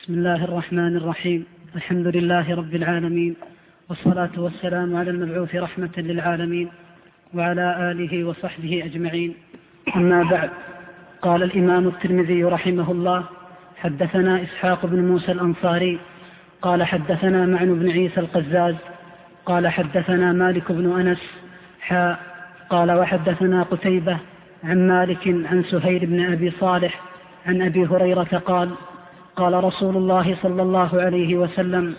بسم الله الرحمن الرحيم. الحمد لله رب العالمين، والصلاة والسلام على المبعوث رحمة للعالمين وعلى آله وصحبه أجمعين. أما بعد، قال الإمام الترمذي رحمه الله: حدثنا إسحاق بن موسى الأنصاري قال حدثنا معن بن عيسى القزاز قال حدثنا مالك بن أنس قال وحدثنا قتيبة عن مالك عن سهيل بن أبي صالح عن أبي هريرة قال: قال رسول الله صلى الله عليه وسلم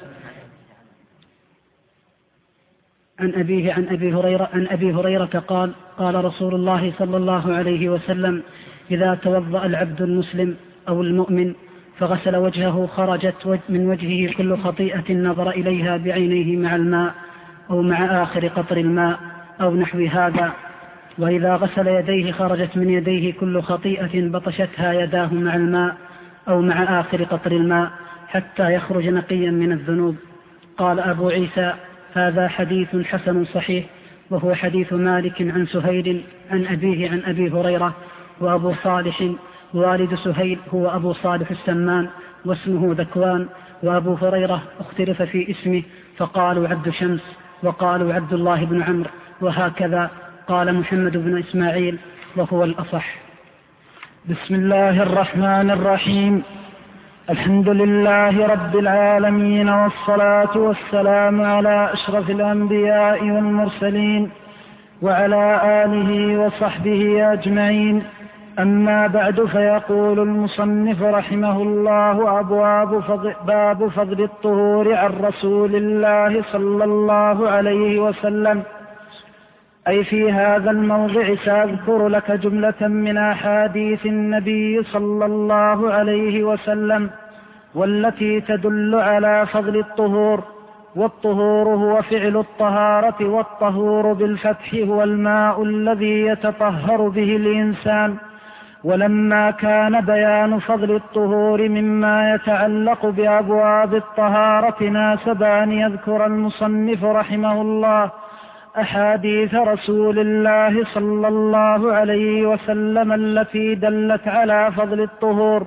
عن أبي هريرة قال: قال رسول الله صلى الله عليه وسلم: إذا توضأ العبد المسلم أو المؤمن فغسل وجهه خرجت من وجهه كل خطيئة نظر إليها بعينيه مع الماء أو مع آخر قطر الماء أو نحو هذا، وإذا غسل يديه خرجت من يديه كل خطيئة بطشتها يداه مع الماء أو مع آخر قطر الماء حتى يخرج نقيا من الذنوب. قال أبو عيسى: هذا حديث حسن صحيح، وهو حديث مالك عن سهيل عن أبيه عن أبي هريرة. وأبو صالح والد سهيل هو أبو صالح السمان واسمه ذكوان، وأبو هريرة اختلف في اسمه فقالوا عبد شمس وقالوا عبد الله بن عمرو، وهكذا قال محمد بن إسماعيل وهو الأصح. بسم الله الرحمن الرحيم. الحمد لله رب العالمين، والصلاة والسلام على أشرف الأنبياء والمرسلين وعلى آله وصحبه أجمعين. أما بعد، فيقول المصنف رحمه الله: باب فضل الطهور عن رسول الله صلى الله عليه وسلم. أي في هذا الموضع سأذكر لك جملة من أحاديث النبي صلى الله عليه وسلم والتي تدل على فضل الطهور. والطهور هو فعل الطهارة، والطهور بالفتح هو الماء الذي يتطهر به الإنسان. ولما كان بيان فضل الطهور مما يتعلق بأبواب الطهارة، ناسب أن يذكر المصنف رحمه الله أحاديث رسول الله صلى الله عليه وسلم التي دلت على فضل الطهور.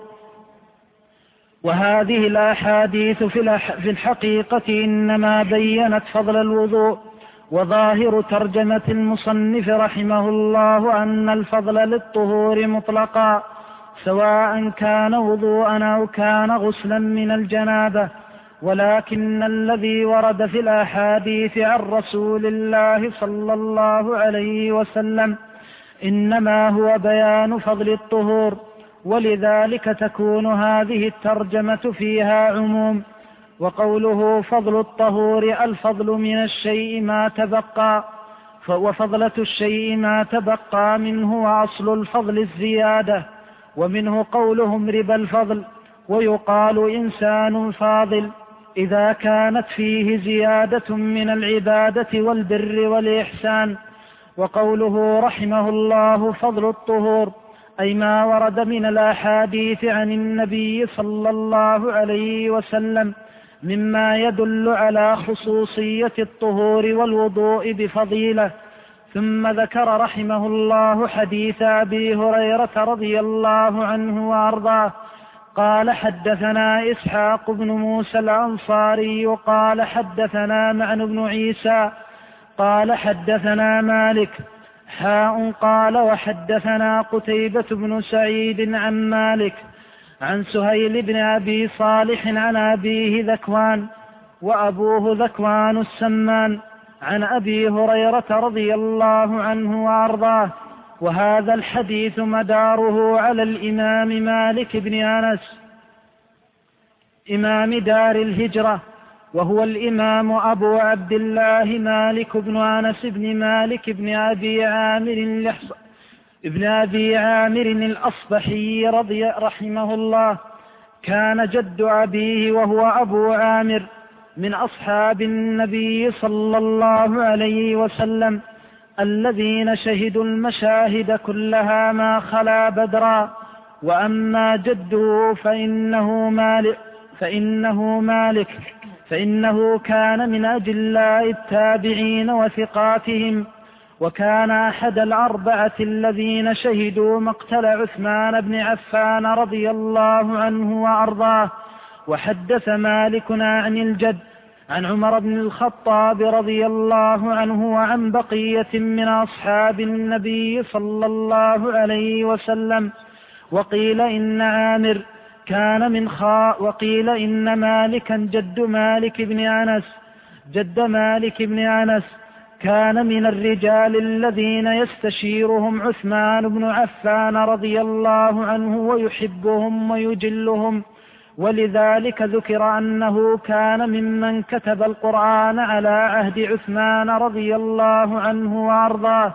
وهذه الأحاديث في الحقيقة إنما بيّنت فضل الوضوء. وظاهر ترجمة المصنف رحمه الله أن الفضل للطهور مطلقا، سواء كان وضوءا أو كان غسلا من الجنابة. ولكن الذي ورد في الأحاديث عن رسول الله صلى الله عليه وسلم إنما هو بيان فضل الطهور، ولذلك تكون هذه الترجمة فيها عموم. وقوله فضل الطهور الفضل من الشيء ما تبقى، وفضلة الشيء ما تبقى منه، وأصل الفضل الزيادة. ومنه قولهم ربا الفضل، ويقال إنسان فاضل إذا كانت فيه زيادة من العبادة والبر والإحسان. وقوله رحمه الله فضل الطهور أي ما ورد من الأحاديث عن النبي صلى الله عليه وسلم مما يدل على خصوصية الطهور والوضوء بفضيلة. ثم ذكر رحمه الله حديث أبي هريرة رضي الله عنه وأرضاه قال: حدثنا إسحاق بن موسى الأنصاري قال حدثنا معن بن عيسى قال حدثنا مالك قال وحدثنا قتيبة بن سعيد عن مالك عن سهيل بن أبي صالح عن أبيه ذكوان، وأبوه ذكوان السمان، عن أبي هريرة رضي الله عنه وأرضاه. وهذا الحديث مداره على الإمام مالك بن أنس إمام دار الهجرة، وهو الإمام أبو عبد الله مالك بن أنس بن مالك بن أبي عامر الأصبحي رحمه الله. كان جد أبيه وهو أبو عامر من أصحاب النبي صلى الله عليه وسلم الذين شهدوا المشاهد كلها ما خلا بدرا. وأما جده فإنه كان من أجلاء التابعين وثقاتهم، وكان أحد الأربعة الذين شهدوا مقتل عثمان بن عفان رضي الله عنه وأرضاه. وحدث مالك عن الجد عن عمر بن الخطاب رضي الله عنه وعن بقية من أصحاب النبي صلى الله عليه وسلم. وقيل إن عامر كان من وقيل إن مالكا جد مالك بن أنس كان من الرجال الذين يستشيرهم عثمان بن عفان رضي الله عنه ويحبهم ويجلهم، ولذلك ذكر أنه كان ممن كتب القرآن على عهد عثمان رضي الله عنه وأرضاه.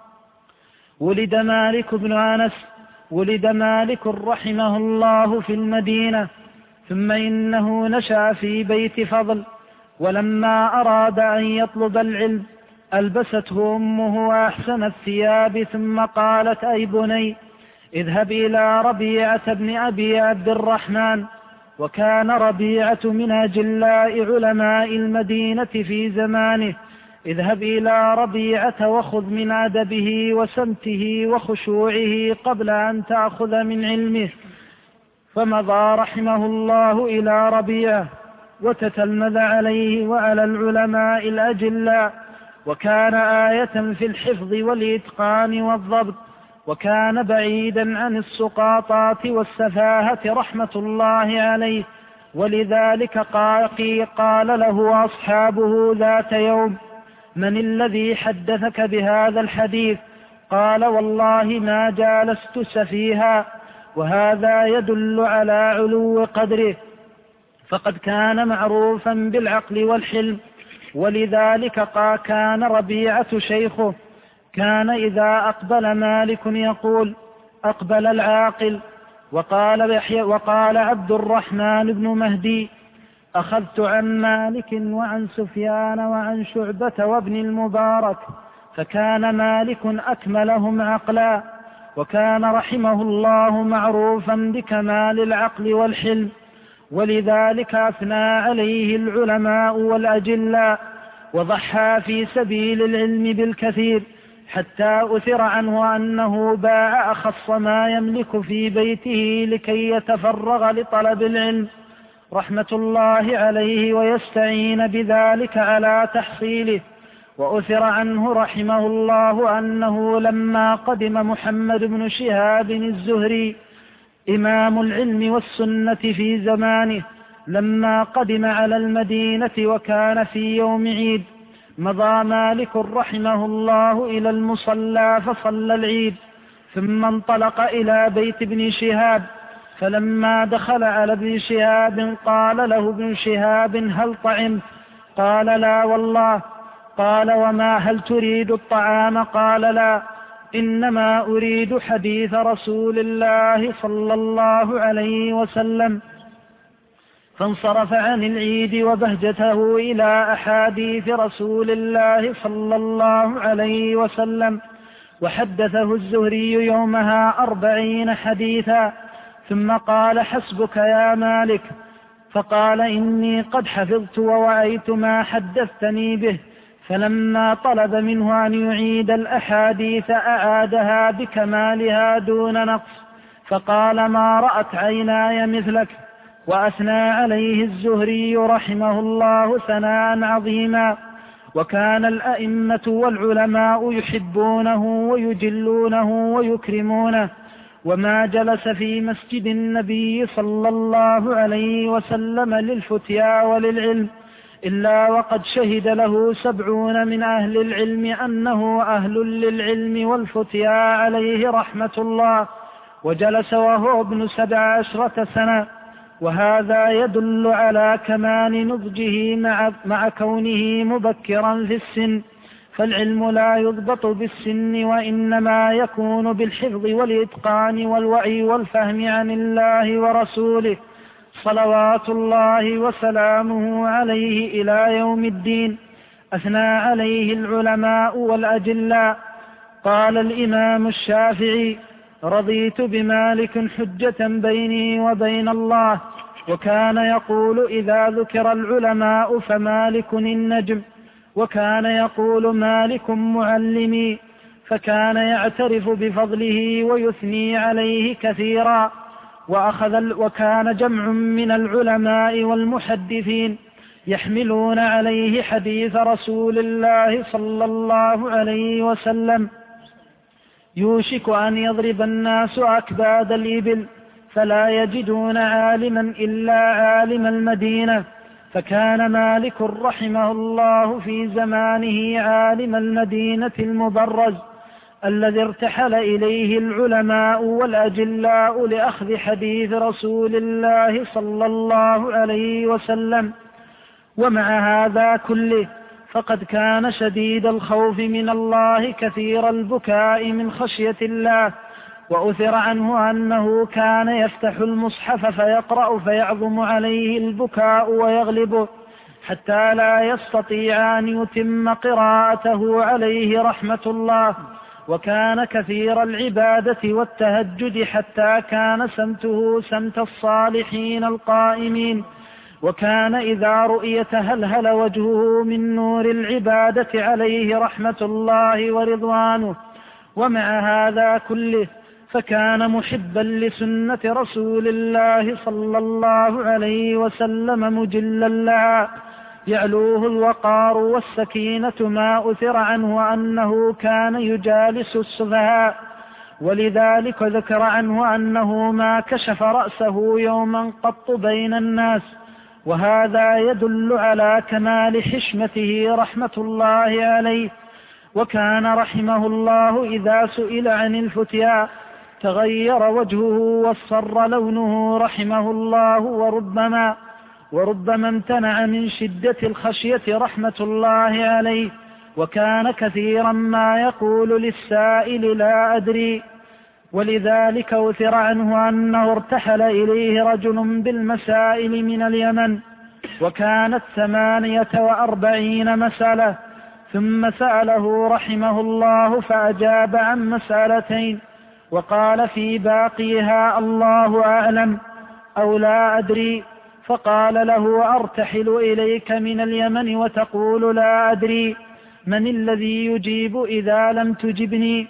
ولد مالك رحمه الله في المدينة، ثم إنه نشأ في بيت فضل، ولما أراد أن يطلب العلم ألبسته أمه أحسن الثياب، ثم قالت: أي بني اذهب إلى ربيعة بن أبي عبد الرحمن. وكان ربيعة من أجلاء علماء المدينة في زمانه. اذهب إلى ربيعة وخذ من أدبه وسمته وخشوعه قبل أن تأخذ من علمه. فمضى رحمه الله إلى ربيعة وتتلمذ عليه وعلى العلماء الأجلاء، وكان آية في الحفظ والإتقان والضبط، وكان بعيدا عن السقاطات والسفاهة رحمة الله عليه. ولذلك قال له أصحابه ذات يوم: من الذي حدثك بهذا الحديث؟ قال: والله ما جالست سفيها. وهذا يدل على علو قدره، فقد كان معروفا بالعقل والحلم. ولذلك كان ربيعة شيخه، كان إذا أقبل مالك يقول: أقبل العاقل. وقال عبد الرحمن بن مهدي: أخذت عن مالك وعن سفيان وعن شعبة وابن المبارك، فكان مالك أكملهم عقلا، وكان رحمه الله معروفا بكمال العقل والحلم. ولذلك أثنى عليه العلماء والأجلاء، وضحى في سبيل العلم بالكثير، حتى أثر عنه أنه باع أخص ما يملك في بيته لكي يتفرغ لطلب العلم رحمة الله عليه، ويستعين بذلك على تحصيله. وأثر عنه رحمه الله أنه لما قدم محمد بن شهاب الزهري إمام العلم والسنة في زمانه، لما قدم على المدينة وكان في يوم عيد، مضى مالك رحمه الله إلى المصلى فصلى العيد، ثم انطلق إلى بيت ابن شهاب. فلما دخل على ابن شهاب قال له ابن شهاب: هل طعمت؟ قال: لا والله. قال: وما هل تريد الطعام؟ قال: لا، إنما أريد حديث رسول الله صلى الله عليه وسلم. فانصرف عن العيد وبهجته إلى أحاديث رسول الله صلى الله عليه وسلم، وحدثه الزهري يومها 40 حديثا، ثم قال: حسبك يا مالك. فقال: إني قد حفظت ووعيت ما حدثتني به. فلما طلب منه أن يعيد الأحاديث أعادها بكمالها دون نقص، فقال: ما رأت عيناي مثلك. وأثنى عليه الزهري رحمه الله ثناء عظيما. وكان الأئمة والعلماء يحبونه ويجلونه ويكرمونه، وما جلس في مسجد النبي صلى الله عليه وسلم للفتيا وللعلم إلا وقد شهد له 70 من أهل العلم أنه أهل للعلم والفتيا عليه رحمة الله، وجلس وهو ابن 17 سنة. وهذا يدل على كمال نضجه مع كونه مبكرا في السن، فالعلم لا يضبط بالسن، وإنما يكون بالحفظ والإتقان والوعي والفهم عن الله ورسوله صلوات الله وسلامه عليه إلى يوم الدين. أثنى عليه العلماء والأجلاء. قال الإمام الشافعي: رضيت بمالك حجة بيني وبين الله. وكان يقول إذا ذكر العلماء فمالك النجم، وكان يقول مالك معلمي، فكان يعترف بفضله ويثني عليه كثيرا. وكان جمع من العلماء والمحدثين يحملون عليه حديث رسول الله صلى الله عليه وسلم: يوشك أن يضرب الناس أكباد الإبل فلا يجدون عالما إلا عالم المدينة. فكان مالك رحمه الله في زمانه عالم المدينة المبرز الذي ارتحل إليه العلماء والأجلاء لأخذ حديث رسول الله صلى الله عليه وسلم. ومع هذا كله فقد كان شديد الخوف من الله كثير البكاء من خشية الله، وأثر عنه أنه كان يفتح المصحف فيقرأ فيعظم عليه البكاء ويغلبه حتى لا يستطيع أن يتم قراءته عليه رحمة الله. وكان كثير العبادة والتهجد حتى كان سمته سمت الصالحين القائمين، وكان إذا رؤي تهلهل وجهه من نور العبادة عليه رحمة الله ورضوانه. ومع هذا كله فكان محبا لسنة رسول الله صلى الله عليه وسلم مجلا لها، يعلوه الوقار والسكينة، ما أثر عنه أنه كان يجالس السفهاء. ولذلك ذكر عنه أنه ما كشف رأسه يوما قط بين الناس، وهذا يدل على كمال حشمته رحمة الله عليه. وكان رحمه الله إذا سئل عن الفتيا تغير وجهه واصفر لونه رحمه الله، وربما امتنع من شدة الخشية رحمة الله عليه. وكان كثيرا ما يقول للسائل: لا أدري. ولذلك أثر عنه أنه ارتحل إليه رجل بالمسائل من اليمن، وكانت 48 مسألة، ثم سأله رحمه الله فأجاب عن مسألتين، وقال في باقيها: الله أعلم أو لا أدري. فقال له: أرتحل إليك من اليمن وتقول لا أدري، من الذي يجيب إذا لم تجبني؟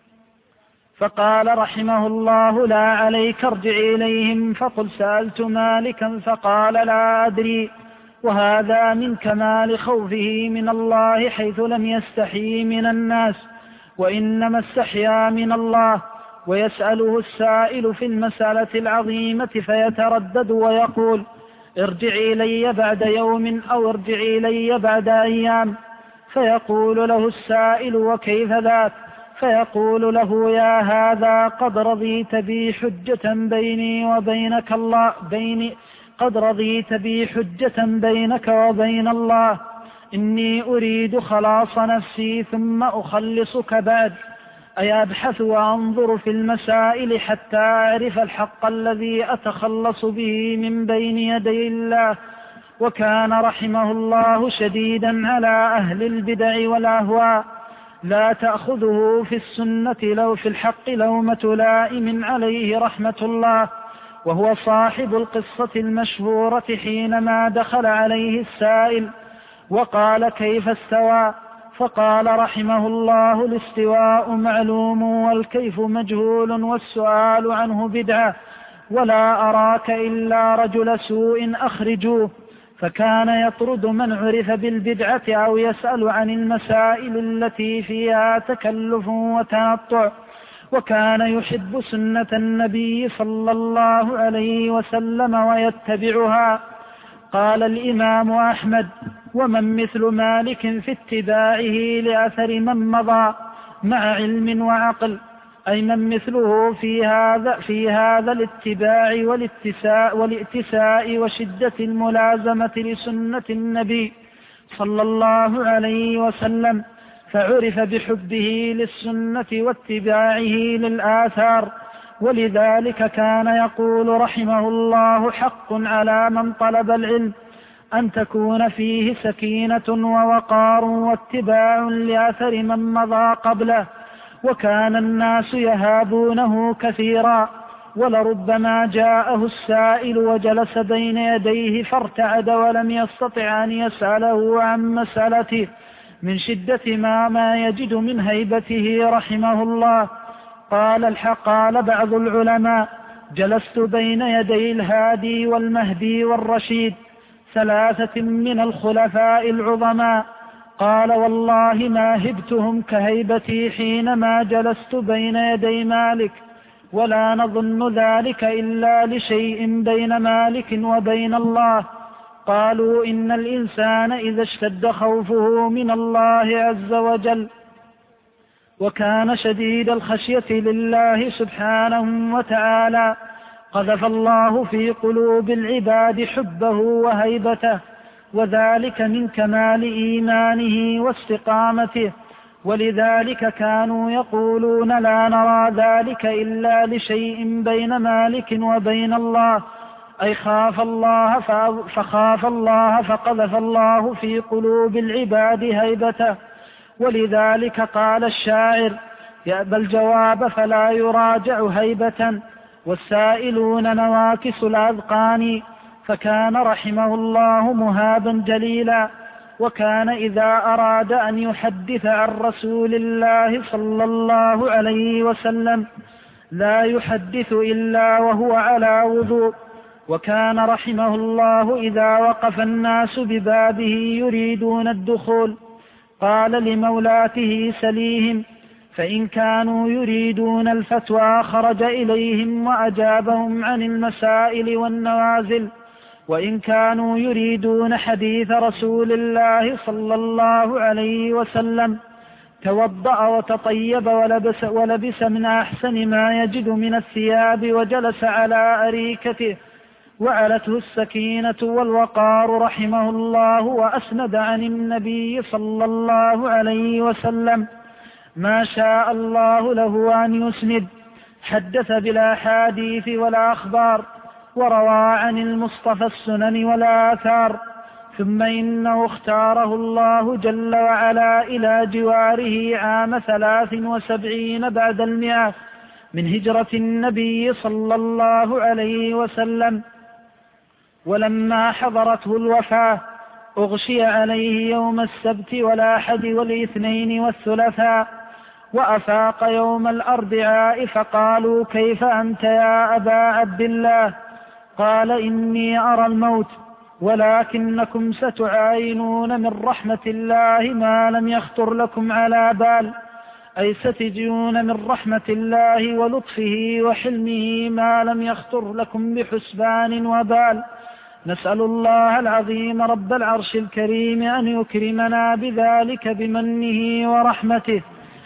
فقال رحمه الله: لا عليك، ارجع إليهم فقل سألت مالكا فقال لا أدري. وهذا من كمال خوفه من الله، حيث لم يستحي من الناس وإنما استحيا من الله. ويسأله السائل في المسألة العظيمة فيتردد ويقول: ارجع إلي بعد يوم أو ارجع إلي بعد أيام. فيقول له السائل: وكيف ذاك؟ فيقول له: يا هذا قد رضيت بي حجة بيني وبينك قد رضيت بي حجة بينك وبين الله، إني أريد خلاص نفسي ثم أخلصك بعد. أي أبحث وأنظر في المسائل حتى أعرف الحق الذي أتخلص به من بين يدي الله. وكان رحمه الله شديدا على أهل البدع والأهواء، لا تأخذه في السنة لو في الحق لومة لائم عليه رحمة الله. وهو صاحب القصة المشهورة حينما دخل عليه السائل وقال: كيف استوى؟ فقال رحمه الله: الاستواء معلوم والكيف مجهول والسؤال عنه بدعة، ولا أراك إلا رجل سوء أخرجوه. فكان يطرد من عرف بالبدعة أو يسأل عن المسائل التي فيها تكلف وتنطع. وكان يحب سنة النبي صلى الله عليه وسلم ويتبعها. قال الإمام أحمد: ومن مثل مالك في اتباعه لأثر من مضى مع علم وعقل، أي من مثله في هذا الاتباع والاتساء وشدة الملازمة لسنة النبي صلى الله عليه وسلم، فعرف بحبه للسنة واتباعه للآثار. ولذلك كان يقول رحمه الله: حق على من طلب العلم أن تكون فيه سكينة ووقار واتباع لأثر من مضى قبله. وكان الناس يهابونه كثيرا، ولربما جاءه السائل وجلس بين يديه فارتعد ولم يستطع أن يسأله عن مسألته من شدة ما يجد من هيبته رحمه الله. قال بعض العلماء: جلست بين يدي الهادي والمهدي والرشيد 3 من الخلفاء العظماء. قال والله ما هبتهم كهيبتي حينما جلست بين يدي مالك، ولا نظن ذلك إلا لشيء بين مالك وبين الله. قالوا إن الإنسان إذا اشتد خوفه من الله عز وجل وكان شديد الخشية لله سبحانه وتعالى قذف الله في قلوب العباد حبه وهيبته، وذلك من كمال إيمانه واستقامته. ولذلك كانوا يقولون لا نرى ذلك إلا لشيء بين مالك وبين الله، أي خاف الله فخاف الله فقذف الله في قلوب العباد هيبته. ولذلك قال الشاعر: يأبى الجواب فلا يراجع هيبة، والسائلون نواكس الأذقان. فكان رحمه الله مهابا جليلا، وكان إذا أراد أن يحدث عن رسول الله صلى الله عليه وسلم لا يحدث إلا وهو على وضوء. وكان رحمه الله إذا وقف الناس ببابه يريدون الدخول قال لمولاته سليهم، فإن كانوا يريدون الفتوى خرج إليهم وأجابهم عن المسائل والنوازل، وإن كانوا يريدون حديث رسول الله صلى الله عليه وسلم توضأ وتطيب ولبس من أحسن ما يجد من الثياب وجلس على أريكته وعلته السكينة والوقار رحمه الله، وأسند عن النبي صلى الله عليه وسلم ما شاء الله له أن يسند. حدث بالأحاديث والأخبار، وروى عن المصطفى السنن والآثار. ثم إنه اختاره الله جل وعلا إلى جواره عام 73 بعد 100 من هجرة النبي صلى الله عليه وسلم. ولما حضرته الوفاة أغشي عليه يوم السبت والأحد والاثنين والثلاثاء، وأفاق يوم الأربعاء فقالوا: كيف أنت يا أبا عبد الله؟ قال: إني أرى الموت، ولكنكم ستعاينون من رحمة الله ما لم يخطر لكم على بال، أي ستجيون من رحمة الله ولطفه وحلمه ما لم يخطر لكم بحسبان وبال. نسأل الله العظيم رب العرش الكريم أن يكرمنا بذلك بمنه ورحمته.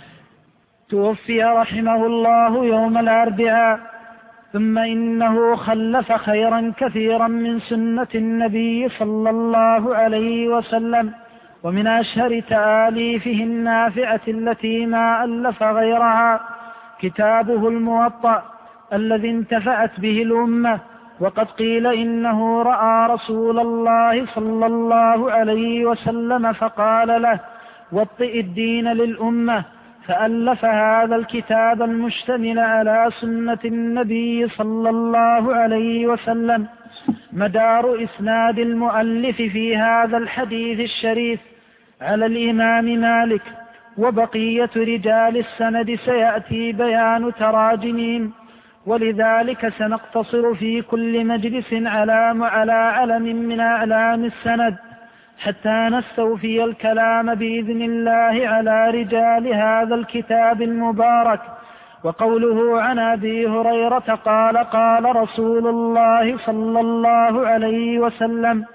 توفي رحمه الله يوم الأربعاء. ثم إنه خلف خيرا كثيرا من سنة النبي صلى الله عليه وسلم، ومن أشهر تآليفه النافعة التي ما ألف غيرها كتابه الموطأ الذي انتفعت به الأمة. وقد قيل إنه رأى رسول الله صلى الله عليه وسلم فقال له: وطئ الدين للأمة، فألف هذا الكتاب المشتمل على سنة النبي صلى الله عليه وسلم. مدار إسناد المؤلف في هذا الحديث الشريف على الإمام مالك، وبقية رجال السند سيأتي بيان تراجمهم، ولذلك سنقتصر في كل مجلس على علم من أعلام السند حتى نستوفي الكلام بإذن الله على رجال هذا الكتاب المبارك. وقوله عن أبي هريرة قال: قال رسول الله صلى الله عليه وسلم: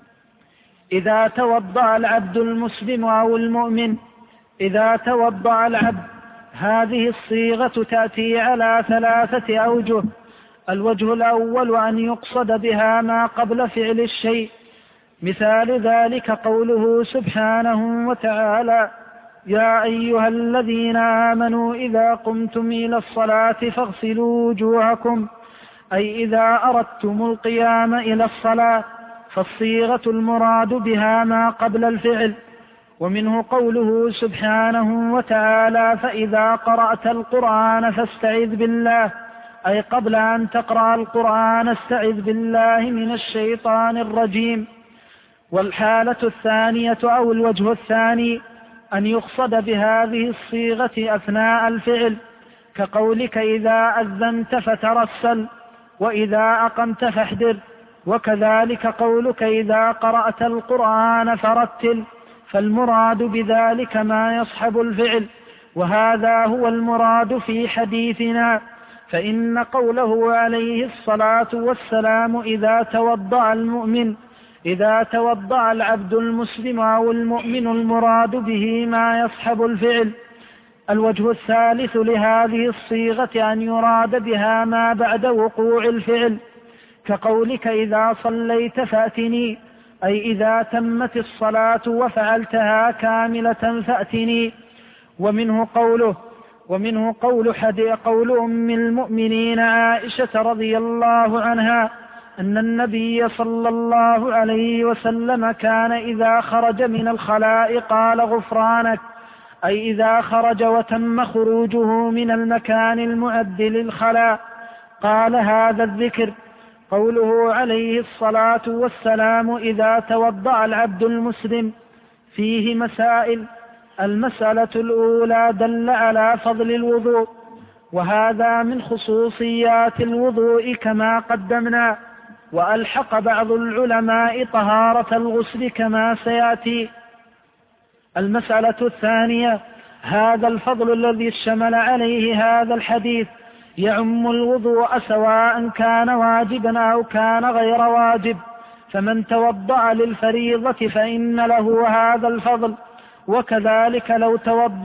إذا توضأ العبد المسلم أو المؤمن، إذا توضأ العبد، هذه الصيغة تأتي على 3 أوجه. الوجه الأول أن يقصد بها ما قبل فعل الشيء، مثال ذلك قوله سبحانه وتعالى: يا أيها الذين آمنوا إذا قمتم إلى الصلاة فاغسلوا وجوهكم، أي إذا أردتم القيام إلى الصلاة، فالصيغة المراد بها ما قبل الفعل. ومنه قوله سبحانه وتعالى: فإذا قرأت القرآن فاستعذ بالله، أي قبل أن تقرأ القرآن استعذ بالله من الشيطان الرجيم. والحالة الثانية أو الوجه الثاني أن يقصد بهذه الصيغة أثناء الفعل، كقولك إذا أذنت فترسل، وإذا أقمت فاحدر. وكذلك قولك إذا قرأت القرآن فرتل، فالمراد بذلك ما يصحب الفعل، وهذا هو المراد في حديثنا. فإن قوله عليه الصلاة والسلام إذا توضأ العبد المسلم أو المؤمن، المراد به ما يصحب الفعل. الوجه الثالث لهذه الصيغة أن يراد بها ما بعد وقوع الفعل، كقولك إذا صليت فأتني، أي إذا تمت الصلاة وفعلتها كاملة فأتني. ومنه قول أم المؤمنين عائشة رضي الله عنها أن النبي صلى الله عليه وسلم كان إذا خرج من الخلاء قال غفرانك، أي إذا خرج وتم خروجه من المكان المعد للخلاء قال هذا الذكر. قوله عليه الصلاة والسلام إذا توضأ العبد المسلم فيه مسائل. المسألة الأولى دل على فضل الوضوء، وهذا من خصوصيات الوضوء كما قدمنا، وألحق بعض العلماء طهارة الغسل كما سيأتي. المسألة الثانية هذا الفضل الذي اشتمل عليه هذا الحديث يعم الوضوء سواء كان واجبا أو كان غير واجب، فمن توضأ للفريضة فإن له هذا الفضل، وكذلك لو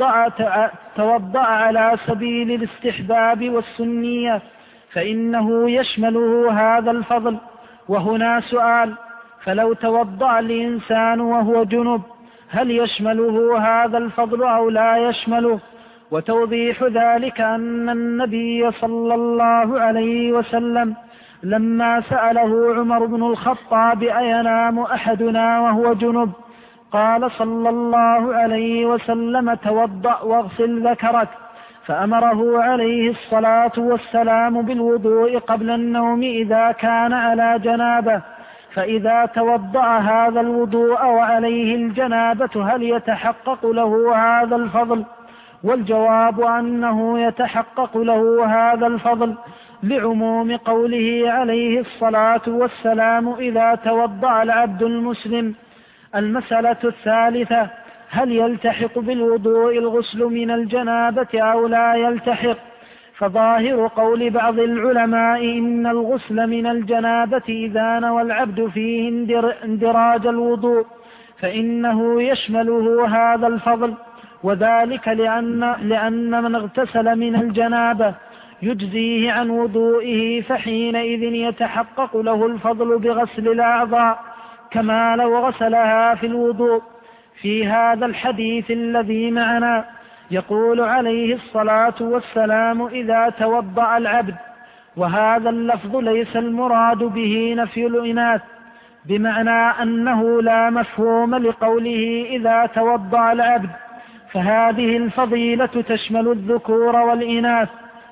توضأ على سبيل الاستحباب والسنية فإنه يشمله هذا الفضل. وهنا سؤال: فلو توضأ الإنسان وهو جنب هل يشمله هذا الفضل أو لا يشمله؟ وتوضيح ذلك أن النبي صلى الله عليه وسلم لما سأله عمر بن الخطاب أينام أحدنا وهو جنب قال صلى الله عليه وسلم توضأ واغسل ذكرك، فأمره عليه الصلاة والسلام بالوضوء قبل النوم إذا كان على جنابه. فإذا توضأ هذا الوضوء وعليه الجنابة هل يتحقق له هذا الفضل؟ والجواب أنه يتحقق له هذا الفضل لعموم قوله عليه الصلاة والسلام إذا توضأ العبد المسلم. المسألة الثالثة هل يلتحق بالوضوء الغسل من الجنابة أو لا يلتحق؟ فظاهر قول بعض العلماء إن الغسل من الجنابة إذا نوى العبد فيه اندراج الوضوء فإنه يشمله هذا الفضل، وذلك لأن من اغتسل من الجنابة يجزيه عن وضوئه، فحينئذ يتحقق له الفضل بغسل الأعضاء كما لو غسلها في الوضوء. في هذا الحديث الذي معنا يقول عليه الصلاة والسلام إذا توضأ العبد، وهذا اللفظ ليس المراد به نفي الإناث، بمعنى أنه لا مفهوم لقوله إذا توضأ العبد، فهذه الفضيلة تشمل الذكور والإناث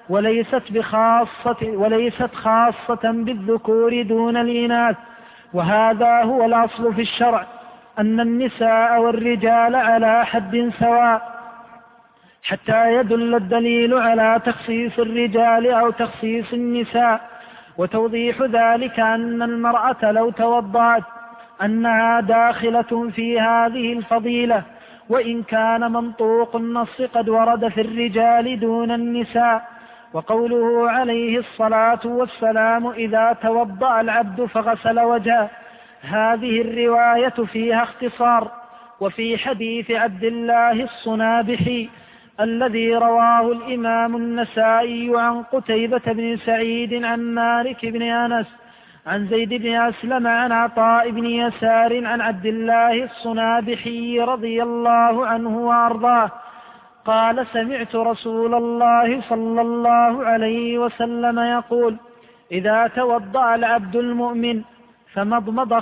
وليست خاصة بالذكور دون الإناث. وهذا هو الأصل في الشرع، أن النساء والرجال على حد سواء، حتى يدل الدليل على تخصيص الرجال أو تخصيص النساء. وتوضيح ذلك أن المرأة لو توضأت أنها داخلة في هذه الفضيلة، وإن كان منطوق النص قد ورد في الرجال دون النساء. وقوله عليه الصلاة والسلام إذا توضأ العبد فغسل وجهه، هذه الرواية فيها اختصار. وفي حديث عبد الله الصنابحي الذي رواه الإمام النسائي عن قتيبة بن سعيد عن مالك بن أنس عن زيد بن أسلم عن عطاء بن يسار عن عبد الله الصنابحي رضي الله عنه وأرضاه قال سمعت رسول الله صلى الله عليه وسلم يقول إذا توضأ العبد المؤمن فمضمض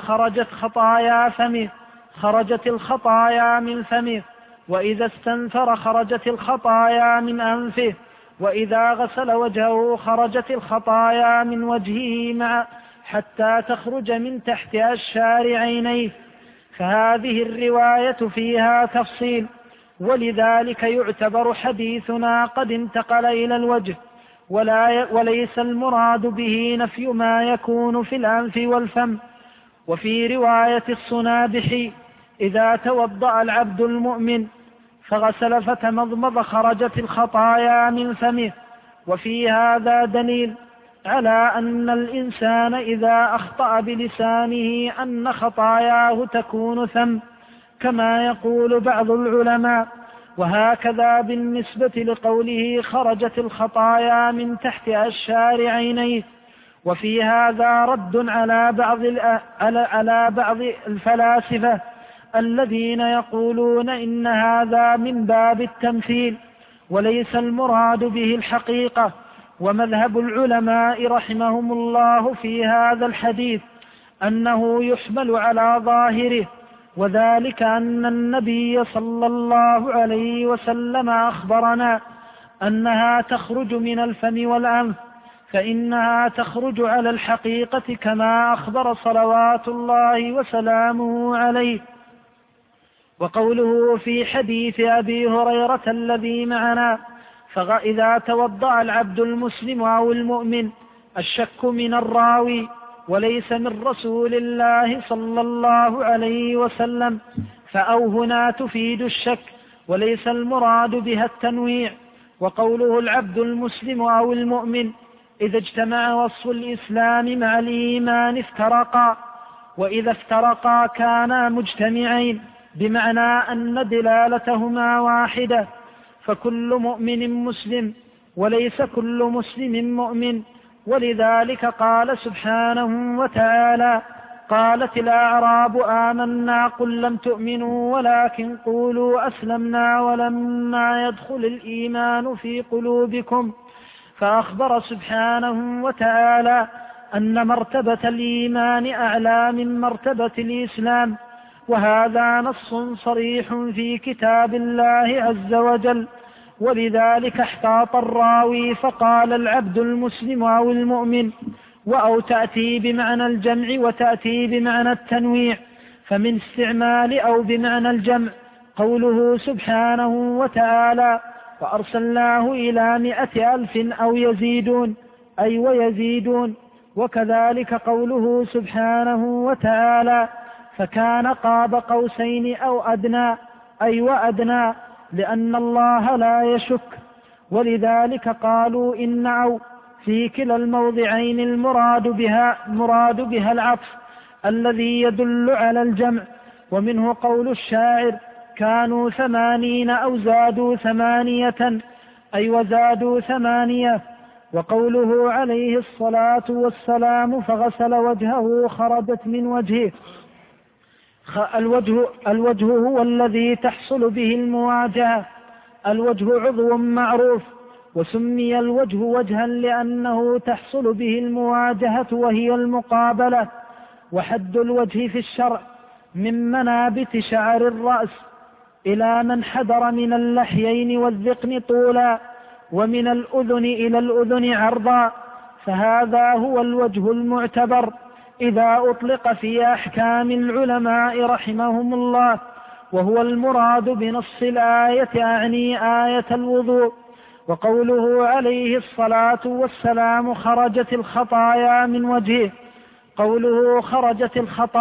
خرجت الخطايا من فمه، وإذا استنثر خرجت الخطايا من أنفه، وإذا غسل وجهه خرجت الخطايا من وجهه حتى تخرج من تحت أشفار عينيه. فهذه الرواية فيها تفصيل، ولذلك يعتبر حديثنا قد انتقل إلى الوجه، وليس المراد به نفي ما يكون في الأنف والفم. وفي رواية الصنابحي: إذا توضأ العبد المؤمن فغسل فتمضمض خرجت الخطايا من فمه. وفي هذا دليل على أن الإنسان إذا أخطأ بلسانه أن خطاياه تكون ثم، كما يقول بعض العلماء. وهكذا بالنسبة لقوله خرجت الخطايا من تحت أشار عينيه. وفي هذا رد على بعض الفلاسفة الذين يقولون إن هذا من باب التمثيل وليس المراد به الحقيقة. ومذهب العلماء رحمهم الله في هذا الحديث أنه يحمل على ظاهره، وذلك أن النبي صلى الله عليه وسلم أخبرنا أنها تخرج من الفم والأنف، فإنها تخرج على الحقيقة كما أخبر صلوات الله وسلامه عليه. وقوله في حديث أبي هريرة الذي معنا: فإذا توضأ العبد المسلم أو المؤمن، الشك من الراوي وليس من رسول الله صلى الله عليه وسلم، فأو هنا تفيد الشك وليس المراد بها التنويع. وقوله العبد المسلم أو المؤمن إذا اجتمع وصف الإسلام مع الإيمان افترقا، وإذا افترقا كانا مجتمعين، بمعنى أن دلالتهما واحدة، فكل مؤمن مسلم وليس كل مسلم مؤمن. ولذلك قال سبحانه وتعالى: قالت الأعراب آمنا قل لم تؤمنوا ولكن قولوا أسلمنا ولما يدخل الإيمان في قلوبكم. فأخبر سبحانه وتعالى أن مرتبة الإيمان أعلى من مرتبة الإسلام، وهذا نص صريح في كتاب الله عز وجل. ولذلك احتاط الراوي فقال العبد المسلم أو المؤمن، وأو تأتي بمعنى الجمع وتأتي بمعنى التنويع، فمن استعمال أو بمعنى الجمع قوله سبحانه وتعالى: وأرسلناه إلى 100,000 أو يزيدون، أي ويزيدون. وكذلك قوله سبحانه وتعالى: فكان قاب قوسين أو أدنى، أي وأدنى، لأن الله لا يشك. ولذلك قالوا إن أو في كلا الموضعين المراد بها العطف الذي يدل على الجمع. ومنه قول الشاعر: كانوا 80 أو زادوا 8، أي وزادوا 8. وقوله عليه الصلاة والسلام: فغسل وجهه خرجت من وجهه. الوجه هو الذي تحصل به المواجهة. الوجه عضو معروف، وسمي الوجه وجها لأنه تحصل به المواجهة وهي المقابلة. وحد الوجه في الشرع من منابت شعر الرأس إلى من حدر من اللحيين والذقن طولا، ومن الأذن إلى الأذن عرضا، فهذا هو الوجه المعتبر إذا أطلق في أحكام العلماء رحمهم الله، وهو المراد بنص الآية، أعني آية الوضوء. وقوله عليه الصلاة والسلام: خرجت الخطايا من وجهه. قوله خرجت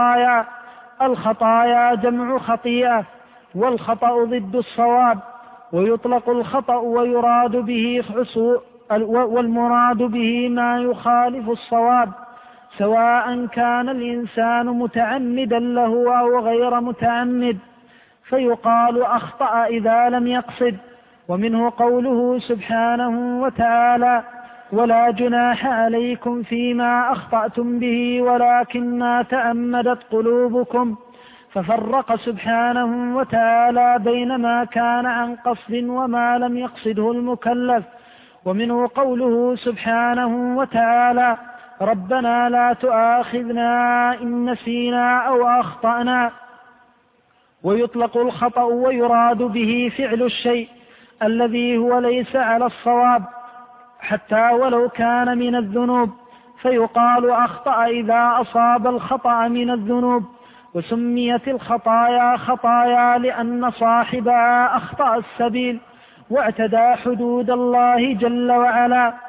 الخطايا جمع خطيئة، والخطأ ضد الصواب، ويطلق الخطأ ويراد به والمراد به ما يخالف الصواب، سواء كان الإنسان متعمدا له أو غير متعمد، فيقال أخطأ إذا لم يقصد. ومنه قوله سبحانه وتعالى: ولا جناح عليكم فيما أخطأتم به ولكن ما تعمدت قلوبكم. ففرق سبحانه وتعالى بين ما كان عن قصد وما لم يقصده المكلف. ومنه قوله سبحانه وتعالى: ربنا لا تؤاخذنا إن نسينا أو أخطأنا. ويطلق الخطأ ويراد به فعل الشيء الذي هو ليس على الصواب حتى ولو كان من الذنوب، فيقال أخطأ إذا أصاب الخطأ من الذنوب. وسميت الخطايا خطايا لأن صاحبها أخطأ السبيل واعتدى حدود الله جل وعلا.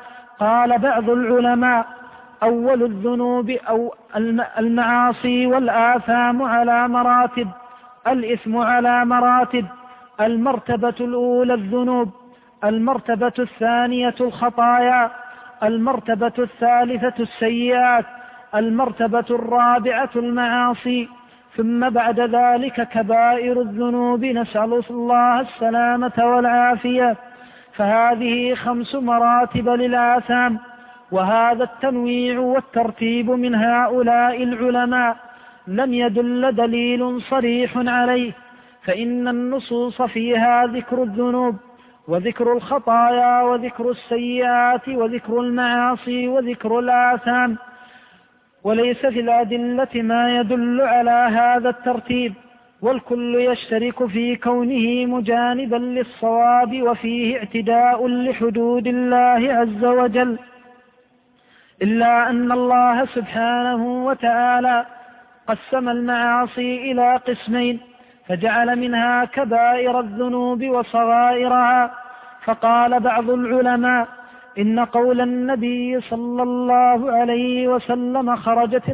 قال بعض العلماء: أول الذنوب أو المعاصي والآثام على مراتب، الإثم على مراتب. المرتبة الأولى الذنوب، المرتبة الثانية الخطايا، المرتبة الثالثة السيئات، المرتبة الرابعة المعاصي، ثم بعد ذلك كبائر الذنوب، نسأل الله السلامة والعافية. فهذه 5 مراتب للآثام، وهذا التنويع والترتيب من هؤلاء العلماء لم يدل دليل صريح عليه، فإن النصوص فيها ذكر الذنوب وذكر الخطايا وذكر السيئات وذكر المعاصي وذكر الآثام، وليس في الأدلة ما يدل على هذا الترتيب، والكل يشترك في كونه مجانبا للصواب وفيه اعتداء لحدود الله عز وجل، إلا أن الله سبحانه وتعالى قسم المعاصي إلى قسمين، فجعل منها كبائر الذنوب وصغائرها. فقال بعض العلماء: إن قول النبي صلى الله عليه وسلم خرجت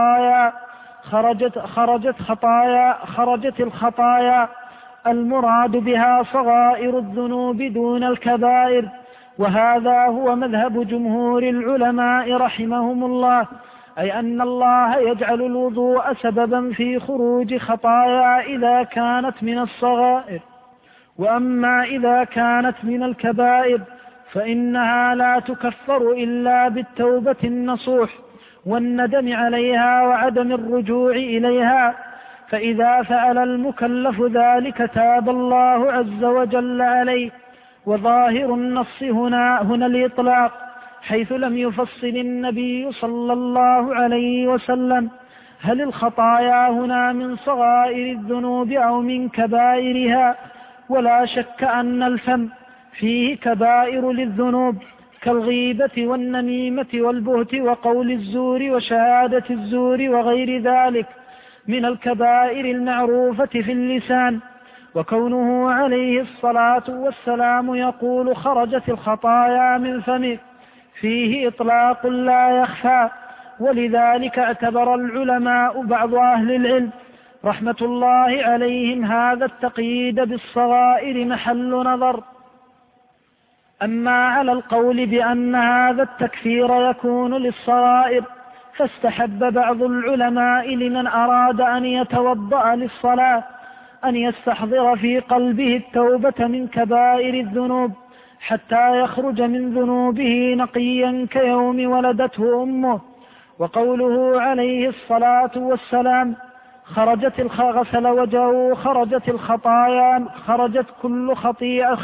الخطايا المراد بها صغائر الذنوب دون الكبائر، وهذا هو مذهب جمهور العلماء رحمهم الله، أي أن الله يجعل الوضوء سببا في خروج خطايا إذا كانت من الصغائر، وأما إذا كانت من الكبائر فإنها لا تكفر إلا بالتوبة النصوح والندم عليها وعدم الرجوع إليها، فإذا فعل المكلف ذلك تاب الله عز وجل عليه. وظاهر النص هنا الإطلاق، حيث لم يفصل النبي صلى الله عليه وسلم هل الخطايا هنا من صغائر الذنوب أو من كبائرها. ولا شك أن الفم فيه كبائر للذنوب كالغيبة والنميمة والبهت وقول الزور وشهادة الزور وغير ذلك من الكبائر المعروفة في اللسان. وكونه عليه الصلاة والسلام يقول خرجت الخطايا من فمه فيه إطلاق لا يخفى، ولذلك اعتبر العلماء بعض أهل العلم رحمة الله عليهم هذا التقييد بالصغائر محل نظر. أما على القول بأن هذا التكفير يكون للصغائر، فاستحب بعض العلماء لمن أراد أن يتوضأ للصلاة أن يستحضر في قلبه التوبة من كبائر الذنوب حتى يخرج من ذنوبه نقيا كيوم ولدته أمه. وقوله عليه الصلاة والسلام غسل وجهه خرجت الخطايا، خرجت كل خطيئة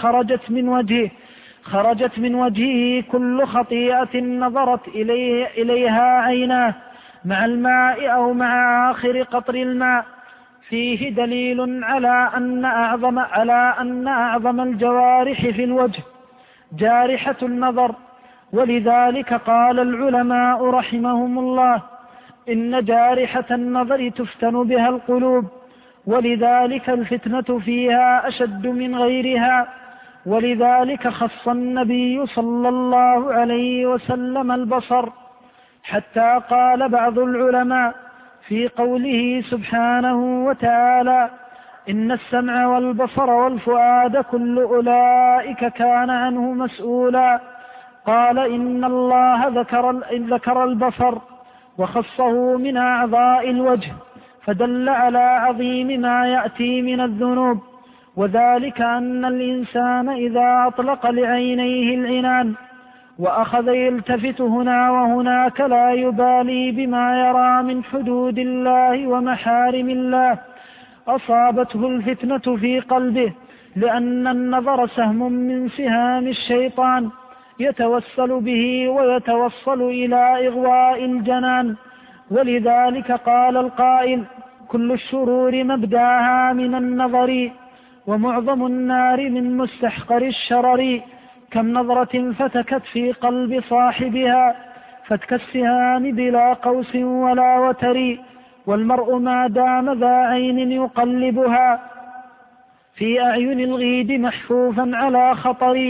خرجت من وجهه كل خطيئة نظرت إليها عيناه مع الماء أو مع آخر قطر الماء، فيه دليل على أن أعظم الجوارح في الوجه جارحة النظر. ولذلك قال العلماء رحمهم الله إن جارحة النظر تفتن بها القلوب، ولذلك الفتنة فيها أشد من غيرها. ولذلك خص النبي صلى الله عليه وسلم البصر، حتى قال بعض العلماء في قوله سبحانه وتعالى إن السمع والبصر والفؤاد كل أولئك كان عنه مسؤولا، قال إن الله ذكر البصر وخصه من أعضاء الوجه، فدل على عظيم ما يأتي من الذنوب، وذلك أن الإنسان إذا أطلق لعينيه العنان وأخذ يلتفت هنا وهناك لا يبالي بما يرى من حدود الله ومحارم الله أصابته الفتنة في قلبه، لأن النظر سهم من سهام الشيطان يتوسل به ويتوصل إلى إغواء الجنان. ولذلك قال القائل كل الشرور مبداها من النظر، ومعظم النار من مستحقر الشرر، كم نظرة فتكت في قلب صاحبها فتك السهام بلا قوس ولا وتر، والمرء ما دام ذا عين يقلبها في أعين الغيد محفوفا على خطر،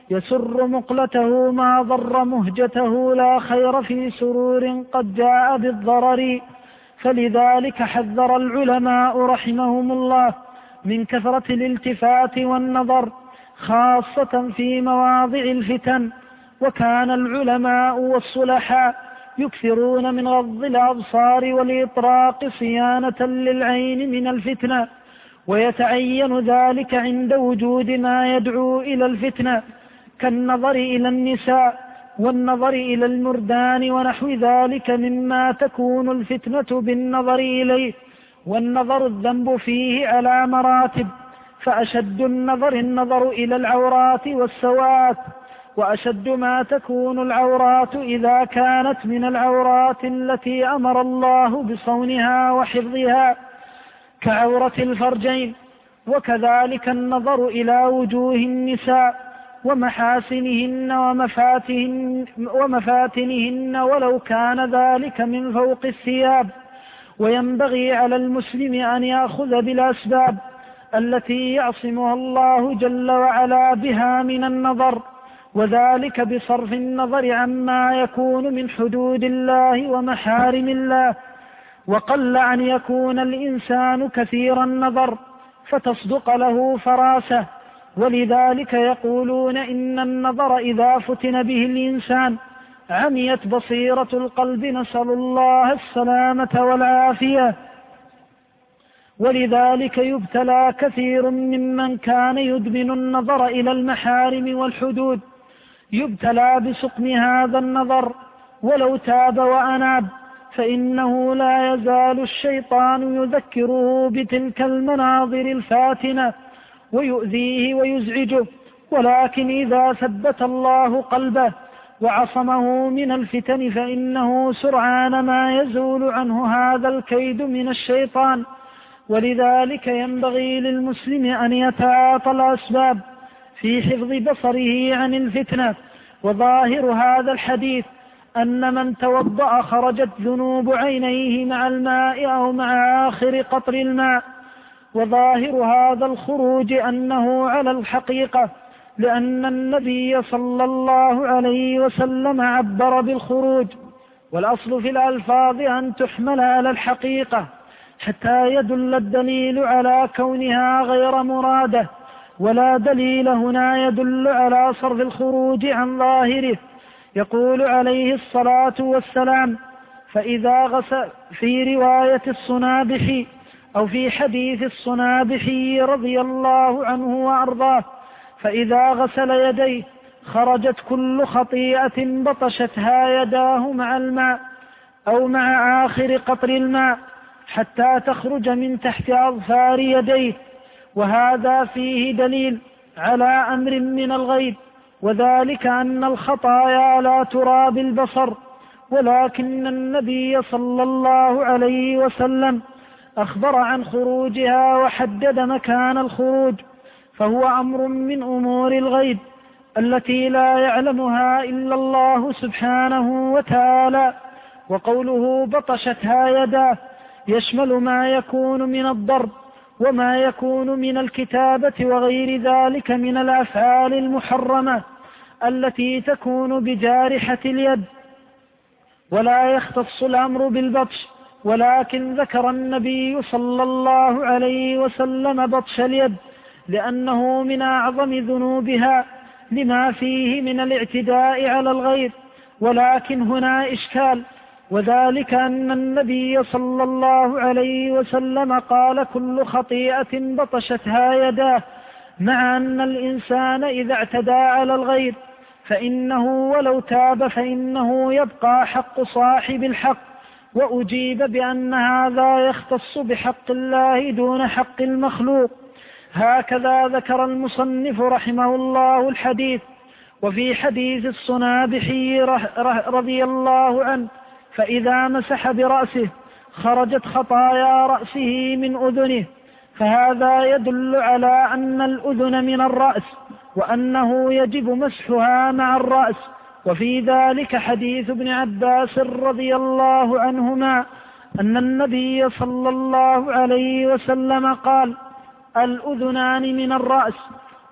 يسر مقلته ما ضر مهجته، لا خير في سرور قد جاء بالضرر. فلذلك حذر العلماء رحمهم الله من كثرة الالتفات والنظر خاصة في مواضع الفتن، وكان العلماء والصلحاء يكثرون من غض الأبصار والإطراق صيانة للعين من الفتنة، ويتعين ذلك عند وجود ما يدعو إلى الفتنة كالنظر إلى النساء والنظر إلى المردان ونحو ذلك مما تكون الفتنة بالنظر إليه. والنظر الذنب فيه على مراتب، فأشد النظر إلى العورات والسوات، وأشد ما تكون العورات إذا كانت من العورات التي أمر الله بصونها وحفظها كعورة الفرجين. وكذلك النظر إلى وجوه النساء ومحاسنهن ومفاتنهن ولو كان ذلك من فوق الثياب. وينبغي على المسلم أن يأخذ بالأسباب التي يعصمها الله جل وعلا بها من النظر، وذلك بصرف النظر عما يكون من حدود الله ومحارم الله. وقل أن يكون الإنسان كثير النظر فتصدق له فراسة، ولذلك يقولون إن النظر إذا فتن به الإنسان عميت بصيرة القلب، نسأل الله السلامة والعافية. ولذلك يبتلى كثير ممن كان يدمن النظر إلى المحارم والحدود، يبتلى بسقم هذا النظر ولو تاب وأناب، فإنه لا يزال الشيطان يذكره بتلك المناظر الفاتنة ويؤذيه ويزعجه، ولكن إذا ثبت الله قلبه وعصمه من الفتن فإنه سرعان ما يزول عنه هذا الكيد من الشيطان. ولذلك ينبغي للمسلم أن يتعاطى الأسباب في حفظ بصره عن الفتنة. وظاهر هذا الحديث أن من توضأ خرجت ذنوب عينيه مع الماء أو مع آخر قطر الماء. وظاهر هذا الخروج أنه على الحقيقة، لأن النبي صلى الله عليه وسلم عبر بالخروج، والأصل في الألفاظ أن تحمل على الحقيقة حتى يدل الدليل على كونها غير مرادة، ولا دليل هنا يدل على صرف الخروج عن ظاهره. يقول عليه الصلاة والسلام: فإذا غسل، في رواية الصنابحي أو في حديث الصنابحي رضي الله عنه وأرضاه: فإذا غسل يديه خرجت كل خطيئة بطشتها يداه مع الماء أو مع آخر قطر الماء حتى تخرج من تحت أظفار يديه. وهذا فيه دليل على أمر من الغيب، وذلك أن الخطايا لا ترى بالبصر، ولكن النبي صلى الله عليه وسلم أخبر عن خروجها وحدد مكان الخروج، فهو أمر من أمور الغيب التي لا يعلمها إلا الله سبحانه وتعالى. وقوله بطشتها يداه يشمل ما يكون من الضرب وما يكون من الكتابة وغير ذلك من الأفعال المحرمة التي تكون بجارحة اليد، ولا يختص الأمر بالبطش، ولكن ذكر النبي صلى الله عليه وسلم بطش اليد لأنه من أعظم ذنوبها لما فيه من الاعتداء على الغير. ولكن هنا إشكال، وذلك أن النبي صلى الله عليه وسلم قال كل خطيئة بطشتها يداه، مع أن الإنسان إذا اعتدى على الغير فإنه ولو تاب فإنه يبقى حق صاحب الحق. وأجيب بأن هذا يختص بحق الله دون حق المخلوق. هكذا ذكر المصنف رحمه الله الحديث. وفي حديث الصنابحي رضي الله عنه: فإذا مسح برأسه خرجت خطايا رأسه من أذنه، فهذا يدل على أن الأذن من الرأس وأنه يجب مسحها مع الرأس. وفي ذلك حديث ابن عباس رضي الله عنهما أن النبي صلى الله عليه وسلم قال: الأذنان من الرأس،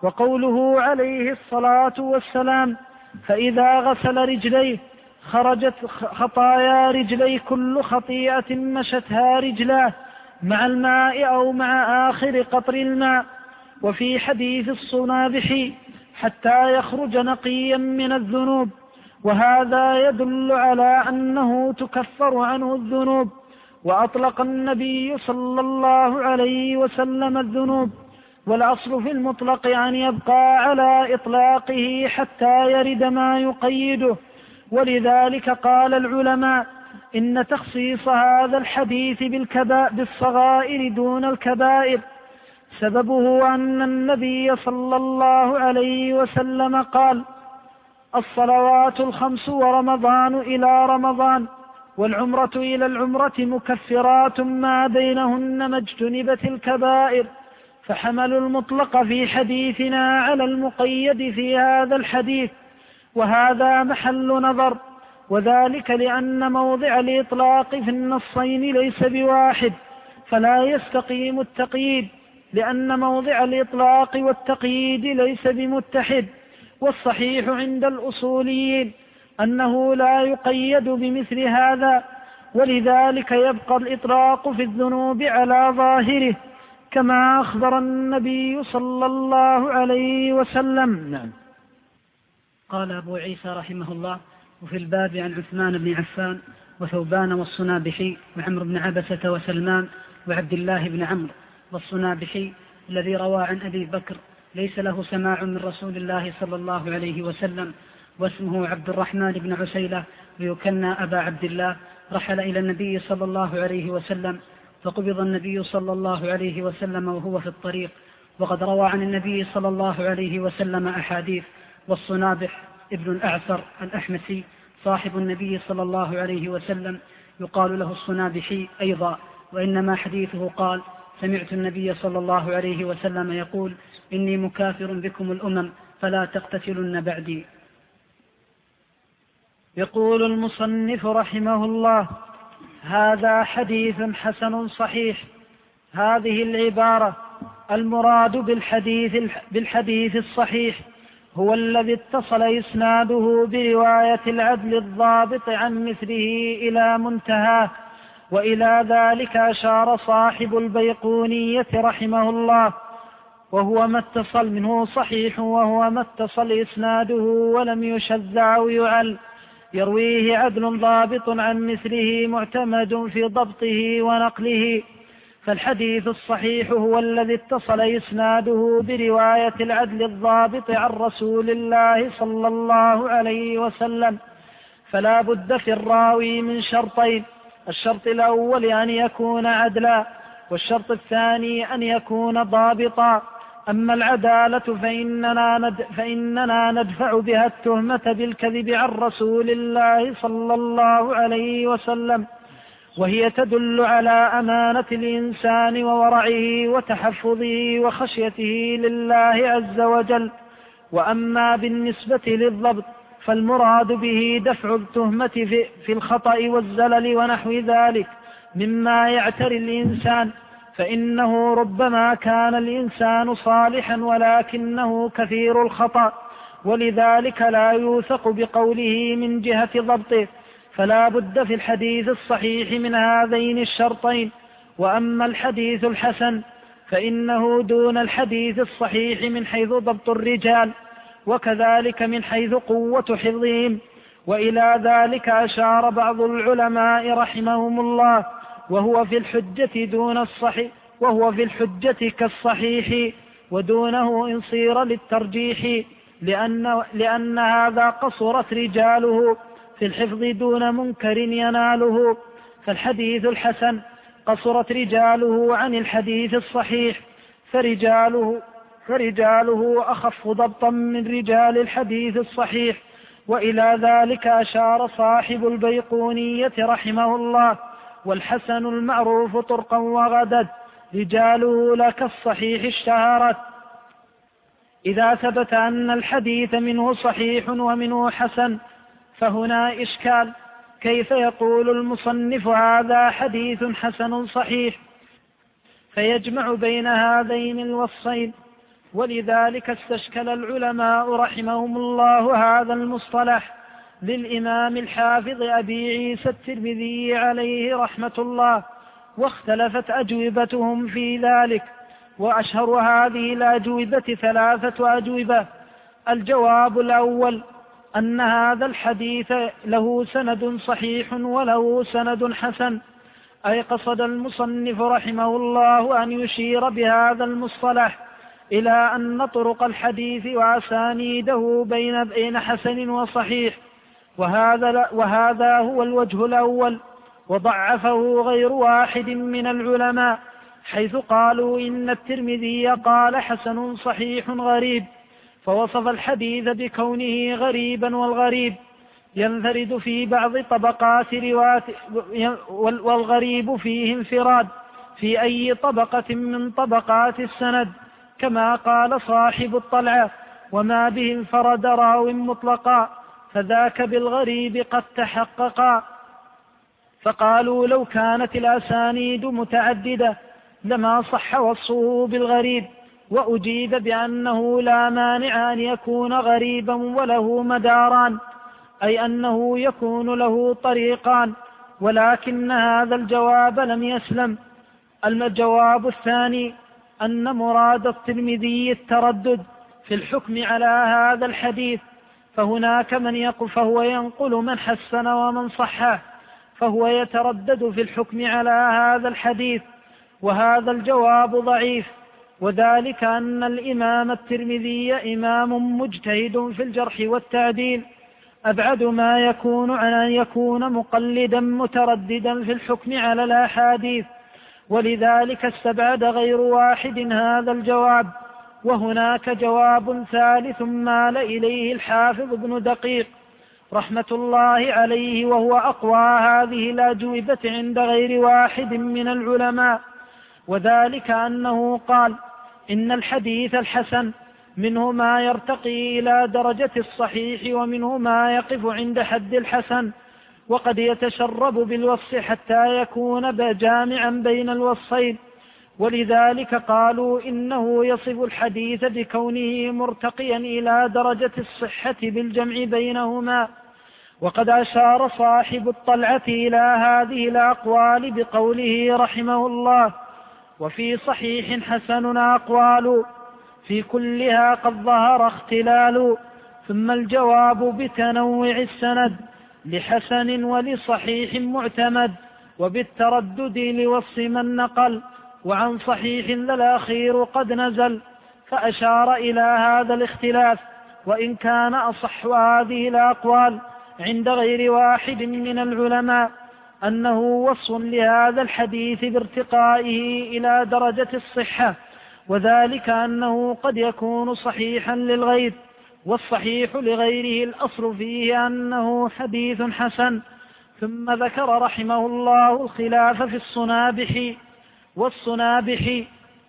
وقوله عليه الصلاة والسلام: فإذا غسل رجليه خرجت خطايا رجليه كل خطيئة مشتها رجلاه مع الماء أو مع آخر قطر الماء. وفي حديث الصنابحي: حتى يخرج نقيا من الذنوب. وهذا يدل على أنه تكفر عنه الذنوب. وأطلق النبي صلى الله عليه وسلم الذنوب، والأصل في المطلق أن يبقى على إطلاقه حتى يرد ما يقيده. ولذلك قال العلماء إن تخصيص هذا الحديث بالصغائر دون الكبائر سببه أن النبي صلى الله عليه وسلم قال: الصلوات الخمس ورمضان إلى رمضان والعمرة إلى العمرة مكفرات ما بينهن ما اجتنبت الكبائر. فحملوا المطلق في حديثنا على المقيد في هذا الحديث، وهذا محل نظر، وذلك لأن موضع الإطلاق في النصين ليس بواحد، فلا يستقيم التقييد، لأن موضع الإطلاق والتقييد ليس بمتحد. والصحيح عند الأصوليين أنه لا يقيد بمثل هذا، ولذلك يبقى الإطلاق في الذنوب على ظاهره كما أخبر النبي صلى الله عليه وسلم. نعم. قال أبو عيسى رحمه الله: وفي الباب عن عثمان بن عفان وثوبان والصنابحي وعمرو بن عبسة وسلمان وعبد الله بن عمرو. والصنابحي الذي روى عن أبي بكر ليس له سماع من رسول الله صلى الله عليه وسلم، واسمه عبد الرحمن بن عسيلة ويكنى أبا عبد الله، رحل إلى النبي صلى الله عليه وسلم، فقبض النبي صلى الله عليه وسلم وهو في الطريق، وقد روى عن النبي صلى الله عليه وسلم أحاديث. والصنابح ابن الأعثر الأحمسي صاحب النبي صلى الله عليه وسلم يقال له الصنابحي أيضا، وإنما حديثه قال: سمعت النبي صلى الله عليه وسلم يقول: إني مكافر بكم الأمم فلا تقتتلن بعدي. يقول المصنف رحمه الله: هذا حديث حسن صحيح. هذه العبارة المراد بالحديث الصحيح هو الذي اتصل إسناده برواية العدل الضابط عن مثله إلى منتهاه. وإلى ذلك أشار صاحب البيقونية رحمه الله: وهو ما اتصل منه صحيح، وهو ما اتصل إسناده ولم يشذ أو يعل، يرويه عدل ضابط عن مثله معتمد في ضبطه ونقله. فالحديث الصحيح هو الذي اتصل إسناده برواية العدل الضابط عن رسول الله صلى الله عليه وسلم. فلا بد في الراوي من شرطين: الشرط الأول أن يكون عدلا، والشرط الثاني أن يكون ضابطا. أما العدالة فإننا ندفع بها التهمة بالكذب عن رسول الله صلى الله عليه وسلم، وهي تدل على أمانة الإنسان وورعه وتحفظه وخشيته لله عز وجل. وأما بالنسبة للضبط فالمراد به دفع التهمة في الخطأ والزلل ونحو ذلك مما يعتري الإنسان، فإنه ربما كان الإنسان صالحا ولكنه كثير الخطأ، ولذلك لا يوثق بقوله من جهة ضبطه. فلا بد في الحديث الصحيح من هذين الشرطين. وأما الحديث الحسن فإنه دون الحديث الصحيح من حيث ضبط الرجال، وكذلك من حيث قوة حفظهم. وإلى ذلك أشار بعض العلماء رحمهم الله: وهو في الحجة دون الصحيح، وهو في الحجة كالصحيح، ودونه إن صير للترجيح، لأن هذا قصرت رجاله في الحفظ دون منكر يناله. فالحديث الحسن قصرت رجاله عن الحديث الصحيح، فرجاله أخف ضبطا من رجال الحديث الصحيح. وإلى ذلك أشار صاحب البيقونية رحمه الله: والحسن المعروف طرقا وغدد رجاله لك الصحيح اشتهرت. إذا ثبت أن الحديث منه صحيح ومنه حسن فهنا إشكال: كيف يقول المصنف هذا حديث حسن صحيح فيجمع بين هذين الوصفين؟ ولذلك استشكل العلماء رحمهم الله هذا المصطلح للإمام الحافظ أبي عيسى الترمذي عليه رحمة الله، واختلفت أجوبتهم في ذلك، وأشهر هذه الأجوبة 3 أجوبة. الجواب الأول أن هذا الحديث له سند صحيح وله سند حسن، أي قصد المصنف رحمه الله أن يشير بهذا المصطلح إلى أن طرق الحديث وأسانيده بين حسن وصحيح، وهذا هو الوجه الأول. وضعفه غير واحد من العلماء، حيث قالوا إن الترمذي قال حسن صحيح غريب، فوصف الحديث بكونه غريبا، والغريب ينفرد في بعض طبقات رواة، والغريب فيه انفراد في أي طبقة من طبقات السند، كما قال صاحب الطلعة: وما به انفرد راو مطلقا فذاك بالغريب قد تحققا. فقالوا لو كانت الأسانيد متعددة لما صح وصفه بالغريب، وأجيب بأنه لا مانع أن يكون غريبا وله مداران، أي أنه يكون له طريقان، ولكن هذا الجواب لم يسلم. الجواب الثاني أن مراد الترمذي التردد في الحكم على هذا الحديث، فهناك من فهو ينقل من حسن ومن صحه، فهو يتردد في الحكم على هذا الحديث، وهذا الجواب ضعيف، وذلك أن الإمام الترمذي إمام مجتهد في الجرح والتعديل، أبعد ما يكون عن أن يكون مقلدا مترددا في الحكم على الأحاديث، ولذلك استبعد غير واحد هذا الجواب. وهناك جواب ثالث مال إليه الحافظ ابن دقيق رحمة الله عليه، وهو أقوى هذه الأجوبة عند غير واحد من العلماء، وذلك أنه قال إن الحديث الحسن منه ما يرتقي إلى درجة الصحيح، ومنه ما يقف عند حد الحسن، وقد يتشرب بالوصف حتى يكون جامعا بين الوصفين، ولذلك قالوا إنه يصف الحديث بكونه مرتقيا إلى درجة الصحة بالجمع بينهما. وقد أشار صاحب الطلعة إلى هذه الأقوال بقوله رحمه الله: وفي صحيح حسن أقوال في كلها قد ظهر اختلال. ثم الجواب بتنوع السند لحسن ولصحيح معتمد، وبالتردد لوصف من نقل، وعن صحيح ذا الأخير قد نزل، فأشار إلى هذا الاختلاف، وإن كان أصح هذه الأقوال عند غير واحد من العلماء أنه وصف لهذا الحديث بارتقائه إلى درجة الصحة، وذلك أنه قد يكون صحيحا للغير، والصحيح لغيره الأصل فيه أنه حديث حسن. ثم ذكر رحمه الله الخلاف في الصنابح، والصنابح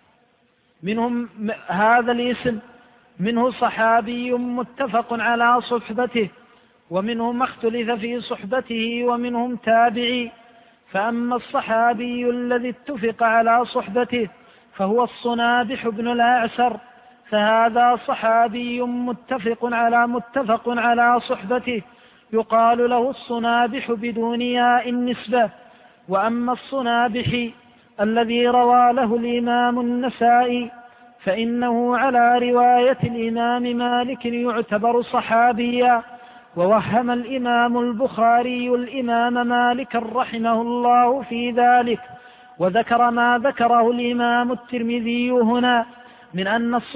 منهم هذا الاسم، منه صحابي متفق على صحبته، ومنهم اختلف في صحبته، ومنهم تابعي. فأما الصحابي الذي اتفق على صحبته فهو الصنابح بن الأعسر، فهذا صحابي متفق على صحبته، يقال له الصنابح بدون ياء النسبة. وأما الصنابح الذي روى له الإمام النسائي فإنه على رواية الإمام مالك يعتبر صحابيا، ووهم الإمام البخاري الإمام مالك رحمه الله في ذلك، وذكر ما ذكره الإمام الترمذي هنا من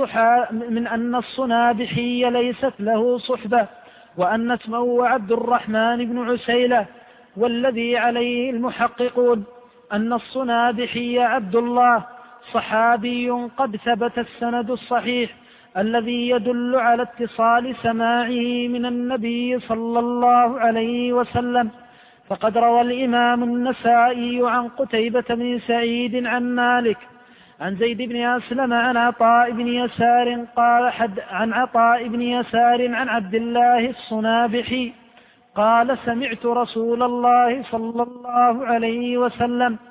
أن الصنابحي ليست له صحبة، وأن اسمه عبد الرحمن بن عسيلة، والذي عليه المحققون أن الصنابحي عبد الله صحابي قد ثبت السند الصحيح الذي يدل على اتصال سماعه من النبي صلى الله عليه وسلم. فقد روى الإمام النسائي عن قتيبة بن سعيد عن مالك عن زيد بن أسلم عن عطاء بن يسار قال عن عطاء بن يسار عن عبد الله الصنابحي قال: سمعت رسول الله صلى الله عليه وسلم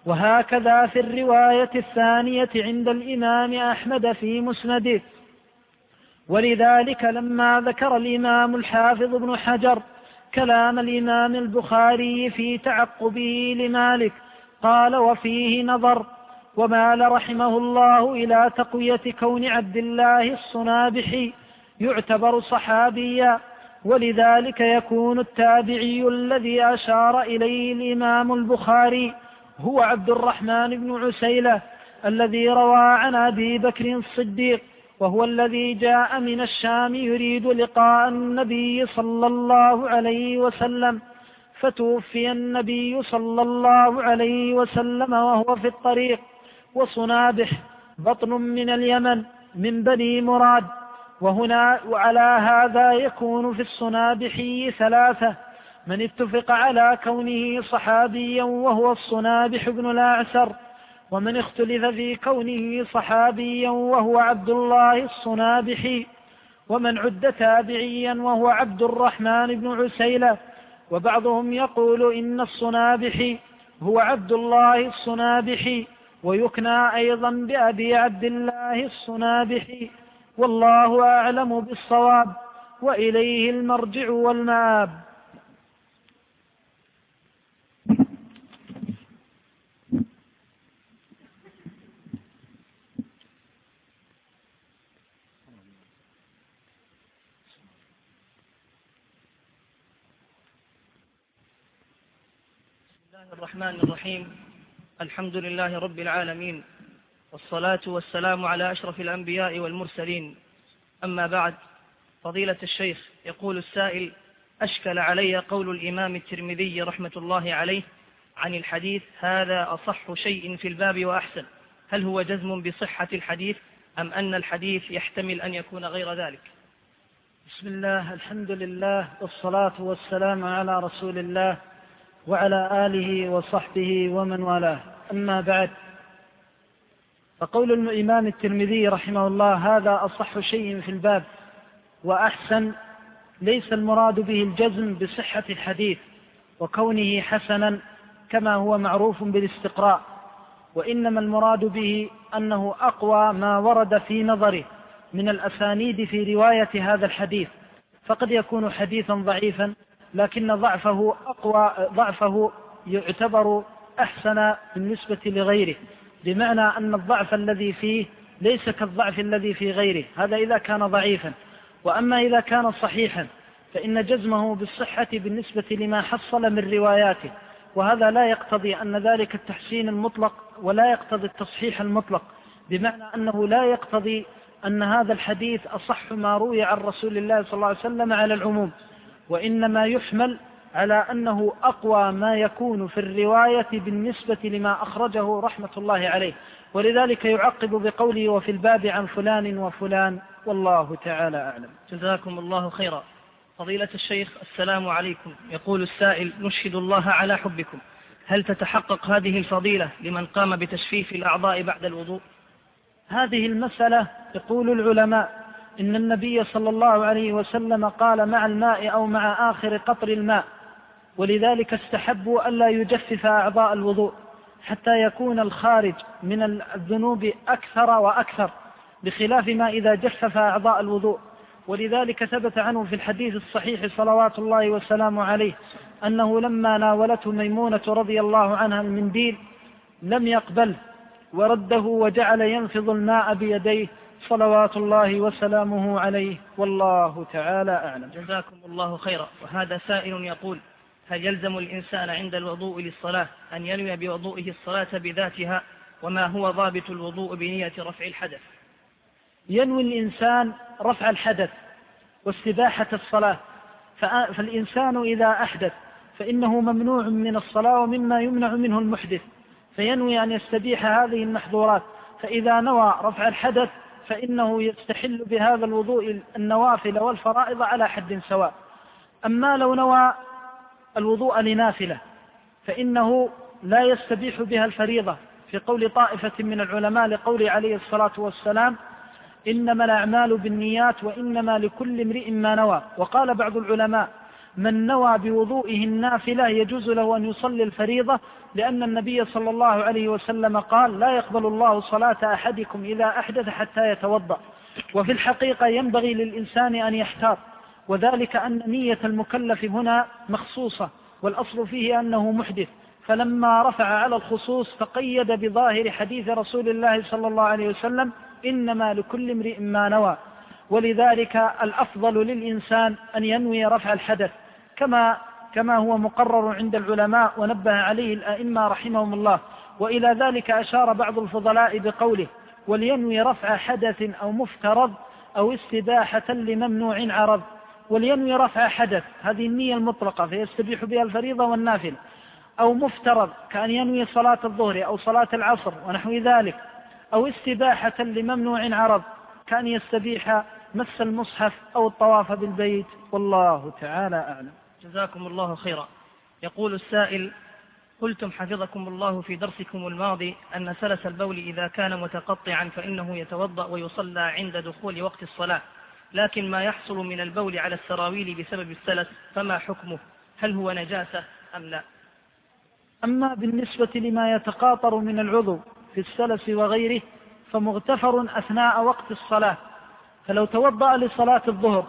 وهكذا في الرواية الثانية عند الإمام أحمد في مسنده. ولذلك لما ذكر الإمام الحافظ ابن حجر كلام الإمام البخاري في تعقبه لمالك قال: وفيه نظر، ومال رحمه الله إلى تقوية كون عبد الله الصنابحي يعتبر صحابيا، ولذلك يكون التابعي الذي أشار إليه الإمام البخاري هو عبد الرحمن بن عسيلة الذي روى عن أبي بكر الصديق، وهو الذي جاء من الشام يريد لقاء النبي صلى الله عليه وسلم، فتوفي النبي صلى الله عليه وسلم وهو في الطريق. وصنابح بطن من اليمن من بني مراد. وهنا وعلى هذا يكون في الصنابحي ثلاثة: من اتفق على كونه صحابيا وهو الصنابح بن الأعسر، ومن اختلف في كونه صحابيا وهو عبد الله الصنابحي، ومن عد تابعيا وهو عبد الرحمن بن عسيلة. وبعضهم يقول إن الصنابحي هو عبد الله الصنابحي، ويكنى أيضا بأبي عبد الله الصنابحي، والله أعلم بالصواب، وإليه المرجع والمآب. الرحمن الرحيم. الحمد لله رب العالمين، والصلاة والسلام على أشرف الأنبياء والمرسلين. أما بعد، فضيلة الشيخ، يقول السائل: أشكل علي قول الإمام الترمذي رحمة الله عليه عن الحديث: هذا أصح شيء في الباب وأحسن، هل هو جزم بصحة الحديث أم أن الحديث يحتمل أن يكون غير ذلك؟ بسم الله، الحمد لله، والصلاة والسلام على رسول الله وعلى آله وصحبه ومن والاه. أما بعد، فقول الإمام الترمذي رحمه الله هذا أصح شيء في الباب وأحسن ليس المراد به الجزم بصحة الحديث وكونه حسنا كما هو معروف بالاستقراء، وإنما المراد به أنه أقوى ما ورد في نظره من الأسانيد في رواية هذا الحديث. فقد يكون حديثا ضعيفا لكن ضعفه يعتبر أحسن بالنسبة لغيره، بمعنى أن الضعف الذي فيه ليس كالضعف الذي في غيره، هذا إذا كان ضعيفا. وأما إذا كان صحيحا فإن جزمه بالصحة بالنسبة لما حصل من رواياته، وهذا لا يقتضي أن ذلك التحسين المطلق ولا يقتضي التصحيح المطلق، بمعنى أنه لا يقتضي أن هذا الحديث أصح ما روي عن رسول الله صلى الله عليه وسلم على العموم، وإنما يحمل على أنه أقوى ما يكون في الرواية بالنسبة لما أخرجه رحمة الله عليه، ولذلك يعقب بقوله: وفي الباب عن فلان وفلان، والله تعالى أعلم. جزاكم الله خيرا. فضيلة الشيخ، السلام عليكم. يقول السائل: نشهد الله على حبكم، هل تتحقق هذه الفضيلة لمن قام بتجفيف الأعضاء بعد الوضوء؟ هذه المسألة يقول العلماء إن النبي صلى الله عليه وسلم قال: مع الماء أو مع آخر قطر الماء، ولذلك استحبوا ألا يجفف أعضاء الوضوء حتى يكون الخارج من الذنوب أكثر وأكثر، بخلاف ما إذا جفف أعضاء الوضوء. ولذلك ثبت عنه في الحديث الصحيح صلوات الله وسلامه عليه أنه لما ناولته ميمونة رضي الله عنها المنديل لم يقبله ورده وجعل ينفض الماء بيديه صلوات الله وسلامه عليه، والله تعالى أعلم. جزاكم الله خيرا. وهذا سائل يقول: هل يلزم الإنسان عند الوضوء للصلاة أن ينوي بوضوئه الصلاة بذاتها؟ وما هو ضابط الوضوء بنية رفع الحدث؟ ينوي الإنسان رفع الحدث واستباحة الصلاة، فالإنسان إذا أحدث فإنه ممنوع من الصلاة ومما يمنع منه المحدث، فينوي أن يستبيح هذه المحظورات. فإذا نوى رفع الحدث فإنه يستحل بهذا الوضوء النوافل والفرائض على حد سواء. أما لو نوى الوضوء لنافلة فإنه لا يستبيح بها الفريضة، في قول طائفة من العلماء لقول عليه الصلاة والسلام: إنما الأعمال بالنيات وإنما لكل امرئ ما نوى. وقال بعض العلماء: من نوى بوضوئه النافلة يجوز له أن يصلي الفريضة، لأن النبي صلى الله عليه وسلم قال: لا يقبل الله صلاة أحدكم إذا أحدث حتى يتوضأ. وفي الحقيقة ينبغي للإنسان أن يحتاط، وذلك أن نية المكلف هنا مخصوصة، والأصل فيه أنه محدث، فلما رفع على الخصوص فقيد بظاهر حديث رسول الله صلى الله عليه وسلم: إنما لكل امرئ ما نوى. ولذلك الأفضل للإنسان أن ينوي رفع الحدث كما هو مقرر عند العلماء ونبه عليه الأئمة رحمهم الله. وإلى ذلك أشار بعض الفضلاء بقوله: ولينوي رفع حدث أو مفترض أو استباحة لممنوع عرض. ولينوي رفع حدث، هذه النية المطلقة فيستبيح بها الفريضة والنافل، أو مفترض كأن ينوي صلاة الظهر أو صلاة العصر ونحو ذلك، أو استباحة لممنوع عرض كأن يستبيح مس المصحف أو الطواف بالبيت، والله تعالى أعلم. جزاكم الله خيرا. يقول السائل: قلتم حفظكم الله في درسكم الماضي أن سلس البول إذا كان متقطعا فإنه يتوضأ ويصلى عند دخول وقت الصلاة، لكن ما يحصل من البول على السراويل بسبب السلس فما حكمه؟ هل هو نجاسة أم لا؟ أما بالنسبة لما يتقاطر من العضو في السلس وغيره فمغتفر أثناء وقت الصلاة، فلو توضأ لصلاة الظهر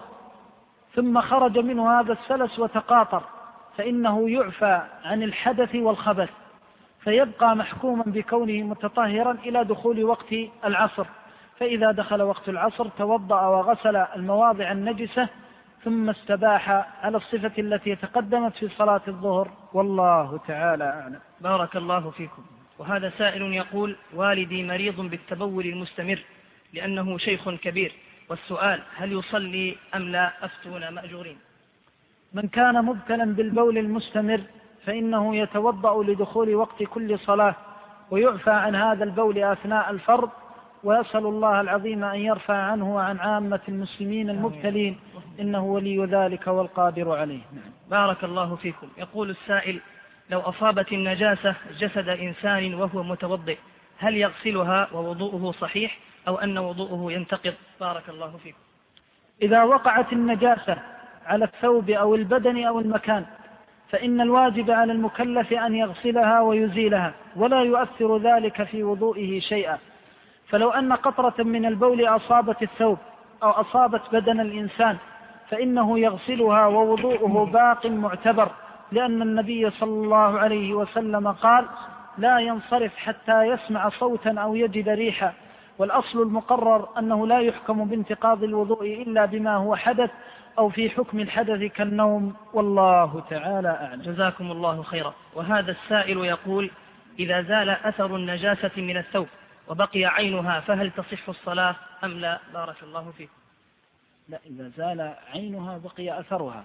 ثم خرج منه هذا السلس وتقاطر فإنه يعفى عن الحدث والخبث، فيبقى محكوما بكونه متطهرا إلى دخول وقت العصر. فإذا دخل وقت العصر توضأ وغسل المواضع النجسة ثم استباح على الصفة التي تقدمت في صلاة الظهر، والله تعالى أعلم. بارك الله فيكم. وهذا سائل يقول: والدي مريض بالتبول المستمر لأنه شيخ كبير، والسؤال: هل يصلي أم لا؟ أفتونا مأجورين. من كان مبتلا بالبول المستمر فإنه يتوضأ لدخول وقت كل صلاة، ويعفى عن هذا البول أثناء الفرض، ويسأل الله العظيم أن يرفع عنه وعن عامة المسلمين المبتلين، إنه ولي ذلك والقادر عليه. بارك الله فيكم. يقول السائل: لو أصابت النجاسة جسد إنسان وهو متوضئ، هل يغسلها ووضوءه صحيح أو أن وضوءه ينتقض؟ بارك الله فيكم. إذا وقعت النجاسة على الثوب أو البدن أو المكان فإن الواجب على المكلف أن يغسلها ويزيلها، ولا يؤثر ذلك في وضوئه شيئا. فلو أن قطرة من البول أصابت الثوب أو أصابت بدن الإنسان فإنه يغسلها ووضوءه باق معتبر، لأن النبي صلى الله عليه وسلم قال: لا ينصرف حتى يسمع صوتا أو يجد ريحا. والأصل المقرر أنه لا يحكم بانتقاض الوضوء إلا بما هو حدث أو في حكم الحدث كالنوم، والله تعالى أعلم. جزاكم الله خيرا. وهذا السائل يقول: إذا زال أثر النجاسة من الثوب وبقي عينها فهل تصح الصلاة أم لا؟ بارك الله فيكم. لا، إذا زال عينها بقي أثرها،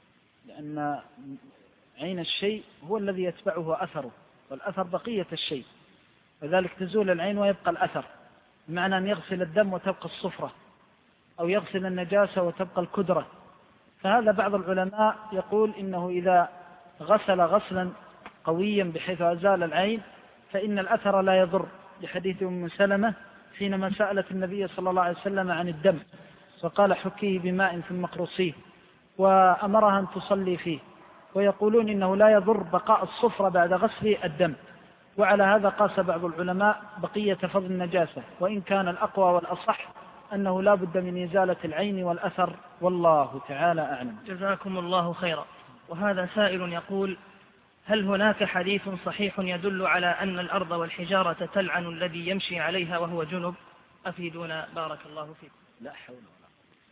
لأن عين الشيء هو الذي يتبعه أثره، والأثر بقية الشيء، وذلك تزول العين ويبقى الأثر، بمعنى أن يغسل الدم وتبقى الصفرة، أو يغسل النجاسة وتبقى الكدرة. فهذا بعض العلماء يقول إنه إذا غسل غسلا قويا بحيث أزال العين فإن الأثر لا يضر، لحديث أم سلمة حينما سألت النبي صلى الله عليه وسلم عن الدم فقال: حكيه بماء ثم اقرصيه، وأمرها أن تصلي فيه. ويقولون إنه لا يضر بقاء الصفرة بعد غسل الدم. وعلى هذا قاس بعض العلماء بقية فضل النجاسة، وإن كان الأقوى والأصح أنه لا بد من إزالة العين والأثر، والله تعالى أعلم. جزاكم الله خيرا. وهذا سائل يقول: هل هناك حديث صحيح يدل على أن الأرض والحجارة تلعن الذي يمشي عليها وهو جنب؟ أفيدونا بارك الله فيكم. لا حول ولا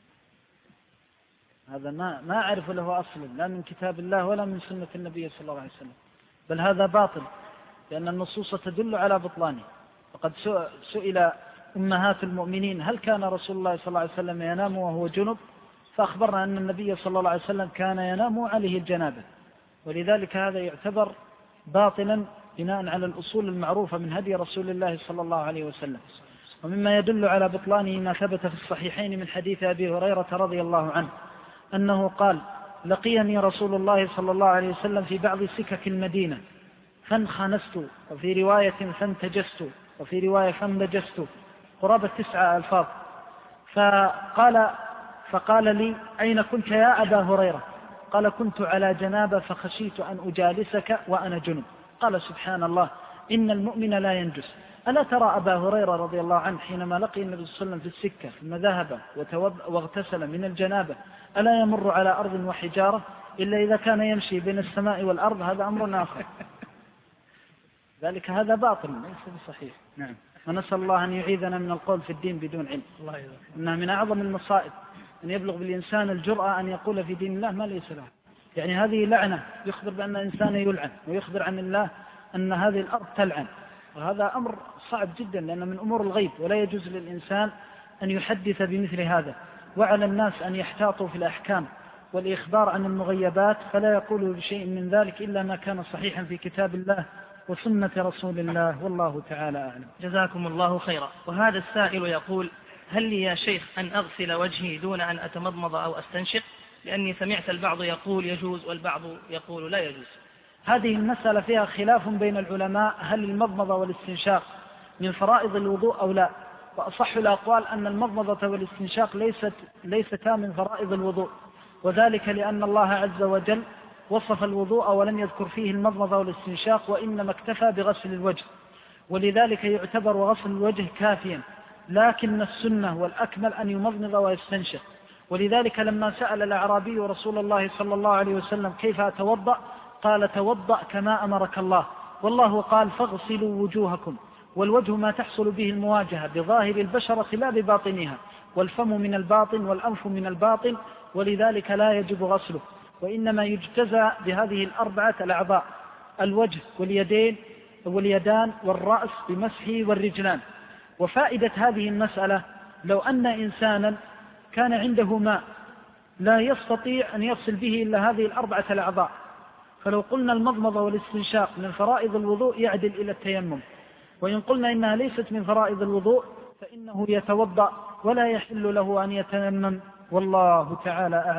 قوة. هذا ما أعرف له أصل، لا من كتاب الله ولا من سنة النبي صلى الله عليه وسلم، بل هذا باطل، لأن النصوص تدل على بطلانه. وقد سئل أمهات المؤمنين: هل كان رسول الله صلى الله عليه وسلم ينام وهو جنب؟ فأخبرنا أن النبي صلى الله عليه وسلم كان ينام عليه الجنابة، ولذلك هذا يعتبر باطلا بناء على الأصول المعروفة من هدي رسول الله صلى الله عليه وسلم. ومما يدل على بطلانه ما ثبت في الصحيحين من حديث أبي هريرة رضي الله عنه أنه قال: لقيني رسول الله صلى الله عليه وسلم في بعض سكك المدينة فانخنست، وفي رواية فانتجست، وفي رواية فاندجست، قرابة 9 ألفاظ. فقال لي: أين كنت يا أبا هريرة؟ قال كنت على جنابة فخشيت أن أجالسك وأنا جنب. قال سبحان الله إن المؤمن لا ينجس. ألا ترى أبا هريرة رضي الله عنه حينما لقي النبي صلى الله عليه وسلم في السكة ثم ذهب واغتسل من الجنابة ألا يمر على أرض وحجارة إلا إذا كان يمشي بين السماء والأرض؟ هذا أمر آخر. ذلك هذا باطل ليس بصحيح. نعم. ونسأل الله أن يعيذنا من القول في الدين بدون علم. إنها من أعظم المصائب أن يبلغ بالإنسان الجرأة أن يقول في دين الله ما ليس له. يعني هذه لعنة، يخبر بأن الإنسان يلعن، ويخبر عن الله أن هذه الأرض تلعن، وهذا أمر صعب جدا لأنه من أمور الغيب، ولا يجوز للإنسان أن يحدث بمثل هذا. وعلى الناس أن يحتاطوا في الأحكام والإخبار عن المغيبات، فلا يقولوا بشيء من ذلك إلا ما كان صحيحا في كتاب الله وسنة رسول الله، والله تعالى أعلم. جزاكم الله خيرا. وهذا السائل يقول: هل لي يا شيخ أن أغسل وجهي دون أن أتمضمض أو أستنشق؟ لأني سمعت البعض يقول يجوز والبعض يقول لا يجوز. هذه المسألة فيها خلاف بين العلماء، هل المضمضة والاستنشاق من فرائض الوضوء أو لا؟ وأصح الأقوال أن المضمضة والاستنشاق ليستا من فرائض الوضوء، وذلك لأن الله عز وجل وصف الوضوء ولم يذكر فيه المضمضة والاستنشاق، وإنما اكتفى بغسل الوجه، ولذلك يعتبر غسل الوجه كافيا، لكن السنة والأكمل أن يمضمض ويستنشق. ولذلك لما سأل الأعرابي رسول الله صلى الله عليه وسلم كيف أتوضأ؟ قال: توضأ كما أمرك الله، والله قال: فاغسلوا وجوهكم. والوجه ما تحصل به المواجهة بظاهر البشرة لا بباطنها، والفم من الباطن والأنف من الباطن، ولذلك لا يجب غسله، وإنما يجتزى بهذه الأربعة الأعضاء: الوجه واليدان والرأس بمسحه والرجلان. وفائدة هذه المسألة لو أن إنسانا كان عنده ماء لا يستطيع أن يغسل به إلا هذه الأربعة الأعضاء، فلو قلنا المضمضة والاستنشاق من فرائض الوضوء يعدل إلى التيمم، وإن قلنا إنها ليست من فرائض الوضوء فإنه يتوضأ ولا يحل له أن يتيمم، والله تعالى أعلم.